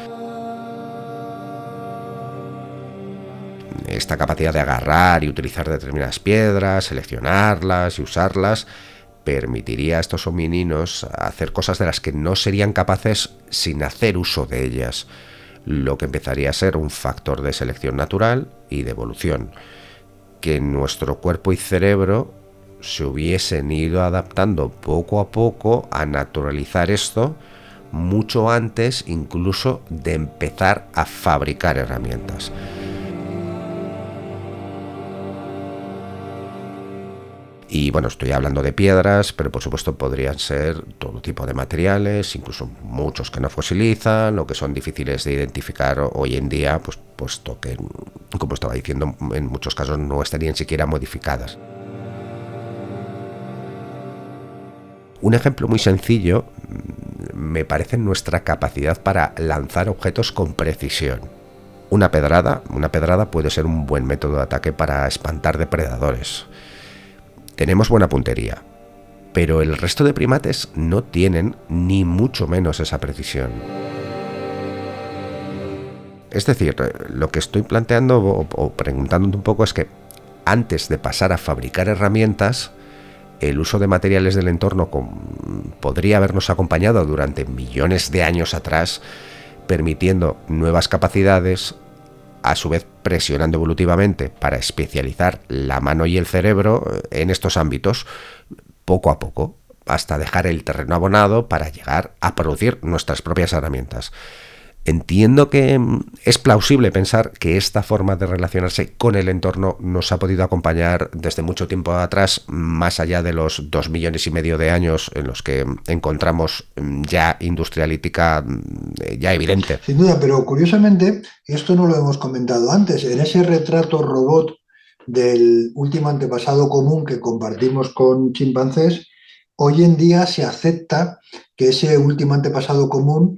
Esta capacidad de agarrar y utilizar determinadas piedras, seleccionarlas y usarlas, permitiría a estos homininos hacer cosas de las que no serían capaces sin hacer uso de ellas, lo que empezaría a ser un factor de selección natural y de evolución, que nuestro cuerpo y cerebro se hubiesen ido adaptando poco a poco a naturalizar esto mucho antes incluso de empezar a fabricar herramientas. Y bueno, estoy hablando de piedras, pero por supuesto podrían ser todo tipo de materiales, incluso muchos que no fosilizan o que son difíciles de identificar hoy en día, pues puesto que, como estaba diciendo, en muchos casos no estarían siquiera modificadas. Un ejemplo muy sencillo me parece nuestra capacidad para lanzar objetos con precisión. Una pedrada puede ser un buen método de ataque para espantar depredadores. Tenemos buena puntería, pero el resto de primates no tienen ni mucho menos esa precisión. Es decir, lo que estoy planteando o preguntando un poco es que antes de pasar a fabricar herramientas, el uso de materiales del entorno podría habernos acompañado durante millones de años atrás, permitiendo nuevas capacidades, a su vez presionando evolutivamente para especializar la mano y el cerebro en estos ámbitos, poco a poco, hasta dejar el terreno abonado para llegar a producir nuestras propias herramientas. Entiendo que es plausible pensar que esta forma de relacionarse con el entorno nos ha podido acompañar desde mucho tiempo atrás, más allá de los 2,5 millones de años en los que encontramos ya industria lítica ya evidente. Sin duda, pero curiosamente, esto no lo hemos comentado antes, en ese retrato robot del último antepasado común que compartimos con chimpancés, hoy en día se acepta que ese último antepasado común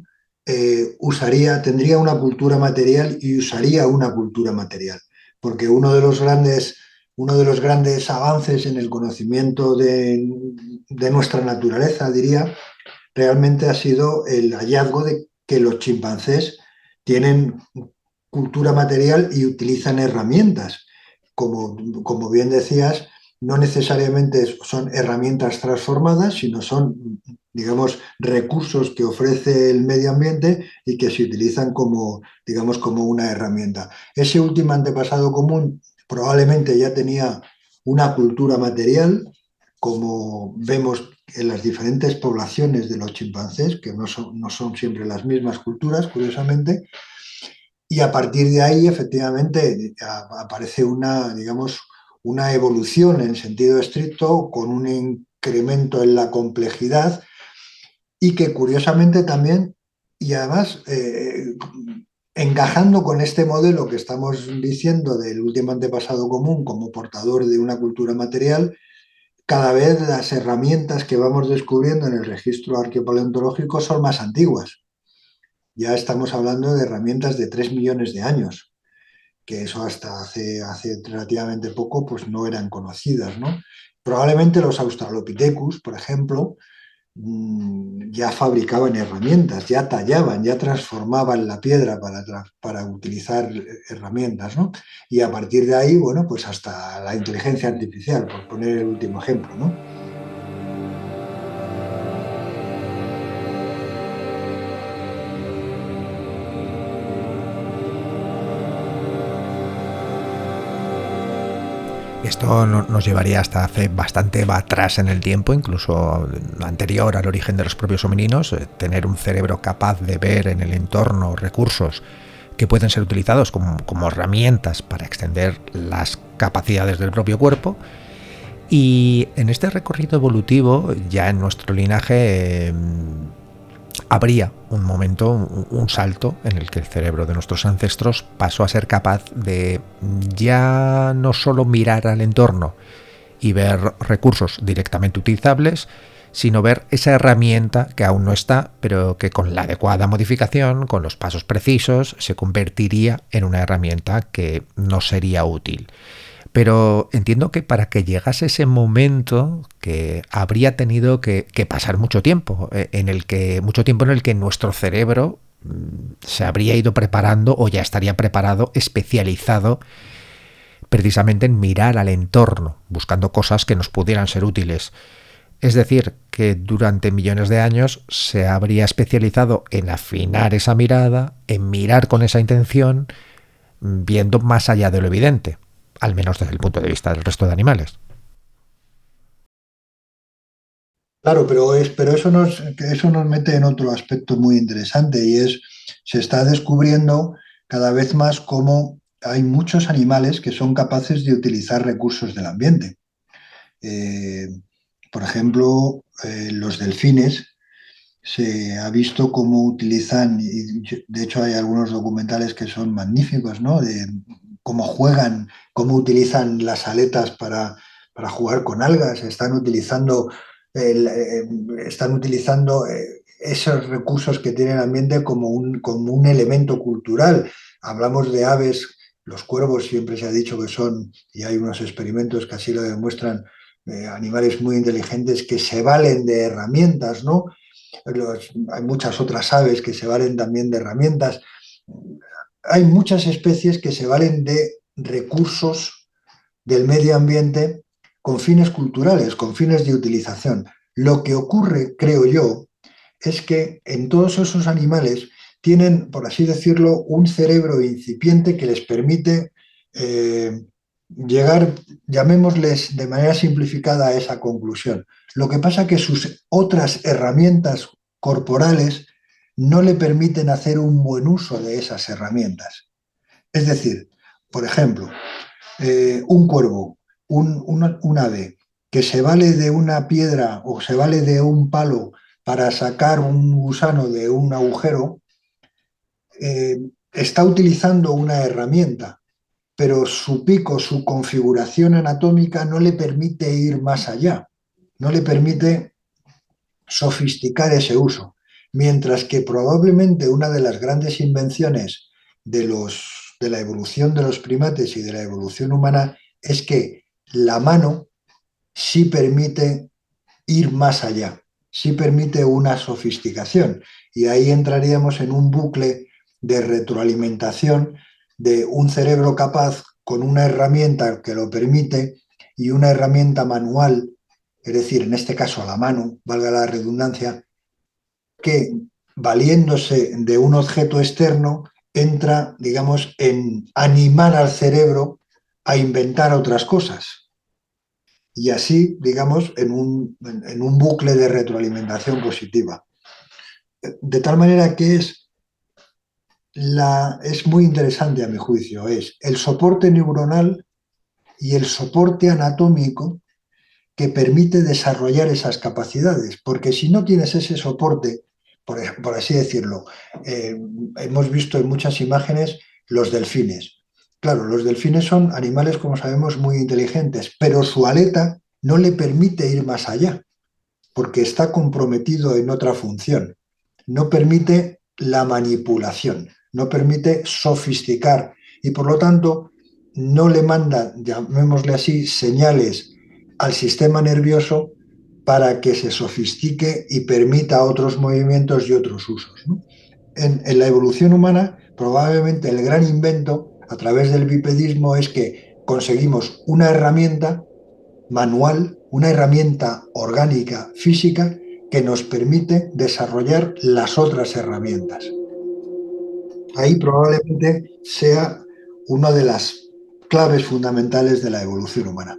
tendría una cultura material y usaría una cultura material, porque uno de los grandes avances en el conocimiento de nuestra naturaleza, diría, realmente ha sido el hallazgo de que los chimpancés tienen cultura material y utilizan herramientas. Como bien decías, no necesariamente son herramientas transformadas, sino son, digamos, recursos que ofrece el medio ambiente y que se utilizan como una herramienta. Ese último antepasado común probablemente ya tenía una cultura material, como vemos en las diferentes poblaciones de los chimpancés, que no son siempre las mismas culturas, curiosamente, y a partir de ahí, efectivamente, aparece una evolución en sentido estricto, con un incremento en la complejidad, y que curiosamente también, y además encajando con este modelo que estamos diciendo del último antepasado común como portador de una cultura material, cada vez las herramientas que vamos descubriendo en el registro arqueopaleontológico son más antiguas. Ya estamos hablando de herramientas de 3 millones de años, que eso hasta hace relativamente poco pues no eran conocidas, ¿no? Probablemente los Australopithecus, por ejemplo, ya fabricaban herramientas, ya tallaban, ya transformaban la piedra para utilizar herramientas, ¿no? Y a partir de ahí, bueno, pues hasta la inteligencia artificial, por poner el último ejemplo, ¿no? Esto nos llevaría hasta hace bastante atrás en el tiempo, incluso anterior al origen de los propios homininos. Tener un cerebro capaz de ver en el entorno recursos que pueden ser utilizados como herramientas para extender las capacidades del propio cuerpo. Y en este recorrido evolutivo, ya en nuestro linaje, habría un momento, un salto en el que el cerebro de nuestros ancestros pasó a ser capaz de ya no solo mirar al entorno y ver recursos directamente utilizables, sino ver esa herramienta que aún no está, pero que con la adecuada modificación, con los pasos precisos, se convertiría en una herramienta que nos sería útil. Pero entiendo que para que llegase ese momento, que habría tenido que pasar mucho tiempo en el que nuestro cerebro se habría ido preparando o ya estaría preparado, especializado precisamente en mirar al entorno, buscando cosas que nos pudieran ser útiles. Es decir, que durante millones de años se habría especializado en afinar esa mirada, en mirar con esa intención, viendo más allá de lo evidente, al menos desde el punto de vista del resto de animales. Claro, pero eso nos mete en otro aspecto muy interesante y se está descubriendo cada vez más cómo hay muchos animales que son capaces de utilizar recursos del ambiente. Por ejemplo, los delfines, se ha visto cómo utilizan, y de hecho hay algunos documentales que son magníficos, ¿no? De cómo juegan, cómo utilizan las aletas para jugar con algas, están utilizando esos recursos que tiene el ambiente como un elemento cultural. Hablamos de aves, los cuervos siempre se ha dicho que son, y hay unos experimentos que así lo demuestran, animales muy inteligentes que se valen de herramientas, ¿no? Hay muchas otras aves que se valen también de herramientas. Hay muchas especies que se valen de recursos del medio ambiente con fines culturales, con fines de utilización. Lo que ocurre, creo yo, es que en todos esos animales tienen, por así decirlo, un cerebro incipiente que les permite llegar, llamémosles de manera simplificada, a esa conclusión. Lo que pasa es que sus otras herramientas corporales no le permiten hacer un buen uso de esas herramientas. Es decir, por ejemplo, un cuervo, un ave que se vale de una piedra o se vale de un palo para sacar un gusano de un agujero, está utilizando una herramienta, pero su pico, su configuración anatómica no le permite ir más allá, no le permite sofisticar ese uso. Mientras que probablemente una de las grandes invenciones de la evolución de los primates y de la evolución humana es que la mano sí permite ir más allá, sí permite una sofisticación. Y ahí entraríamos en un bucle de retroalimentación de un cerebro capaz con una herramienta que lo permite y una herramienta manual, es decir, en este caso a la mano, valga la redundancia, que valiéndose de un objeto externo entra, digamos, en animar al cerebro a inventar otras cosas. Y así, digamos, en un bucle de retroalimentación positiva. De tal manera que es muy interesante a mi juicio, es el soporte neuronal y el soporte anatómico que permite desarrollar esas capacidades, porque si no tienes ese soporte, por así decirlo, hemos visto en muchas imágenes los delfines. Claro, los delfines son animales, como sabemos, muy inteligentes, pero su aleta no le permite ir más allá, porque está comprometido en otra función. No permite la manipulación, no permite sofisticar y, por lo tanto, no le manda, llamémosle así, señales al sistema nervioso para que se sofistique y permita otros movimientos y otros usos, ¿no? En la evolución humana, probablemente el gran invento a través del bipedismo es que conseguimos una herramienta manual, una herramienta orgánica, física, que nos permite desarrollar las otras herramientas. Ahí probablemente sea una de las claves fundamentales de la evolución humana.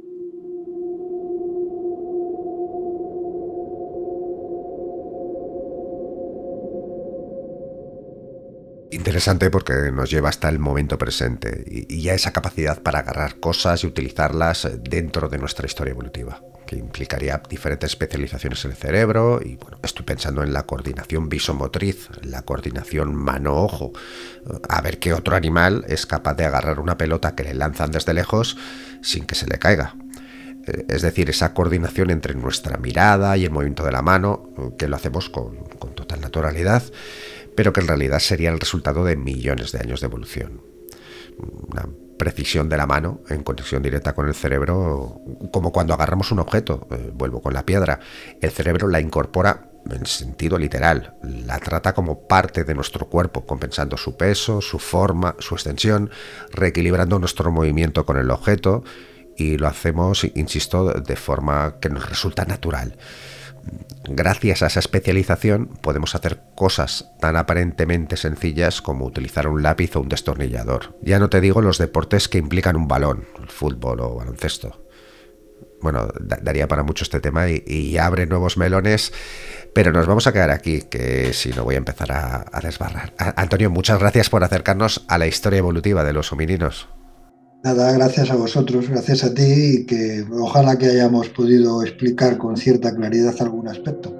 Interesante porque nos lleva hasta el momento presente y ya esa capacidad para agarrar cosas y utilizarlas dentro de nuestra historia evolutiva, que implicaría diferentes especializaciones en el cerebro. Y bueno, estoy pensando en la coordinación visomotriz, la coordinación mano-ojo, a ver qué otro animal es capaz de agarrar una pelota que le lanzan desde lejos sin que se le caiga. Es decir, esa coordinación entre nuestra mirada y el movimiento de la mano, que lo hacemos con total naturalidad, pero que en realidad sería el resultado de millones de años de evolución. Una precisión de la mano en conexión directa con el cerebro, como cuando agarramos un objeto, vuelvo con la piedra, el cerebro la incorpora en sentido literal, la trata como parte de nuestro cuerpo, compensando su peso, su forma, su extensión, reequilibrando nuestro movimiento con el objeto, y lo hacemos, insisto, de forma que nos resulta natural. Gracias a esa especialización podemos hacer cosas tan aparentemente sencillas como utilizar un lápiz o un destornillador. Ya no te digo los deportes que implican un balón, el fútbol o baloncesto. Bueno, daría para mucho este tema y abre nuevos melones, pero nos vamos a quedar aquí, que si no voy a empezar a desbarrar. Antonio, muchas gracias por acercarnos a la historia evolutiva de los homininos. Nada, gracias a vosotros, gracias a ti, y que ojalá que hayamos podido explicar con cierta claridad algún aspecto.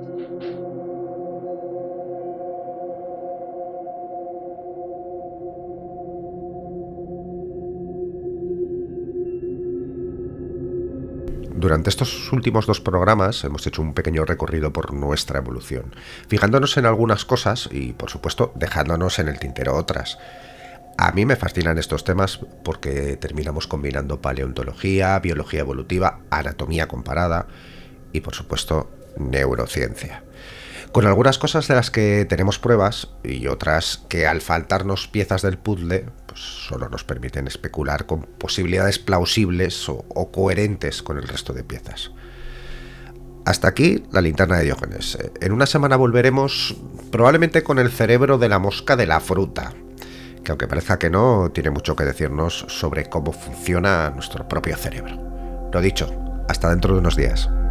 Durante estos últimos 2 programas hemos hecho un pequeño recorrido por nuestra evolución, fijándonos en algunas cosas y, por supuesto, dejándonos en el tintero otras. A mí me fascinan estos temas porque terminamos combinando paleontología, biología evolutiva, anatomía comparada y, por supuesto, neurociencia. Con algunas cosas de las que tenemos pruebas y otras que, al faltarnos piezas del puzzle, pues solo nos permiten especular con posibilidades plausibles o coherentes con el resto de piezas. Hasta aquí la linterna de Diógenes. En una semana volveremos probablemente con el cerebro de la mosca de la fruta, que aunque parezca que no, tiene mucho que decirnos sobre cómo funciona nuestro propio cerebro. Lo dicho, hasta dentro de unos días.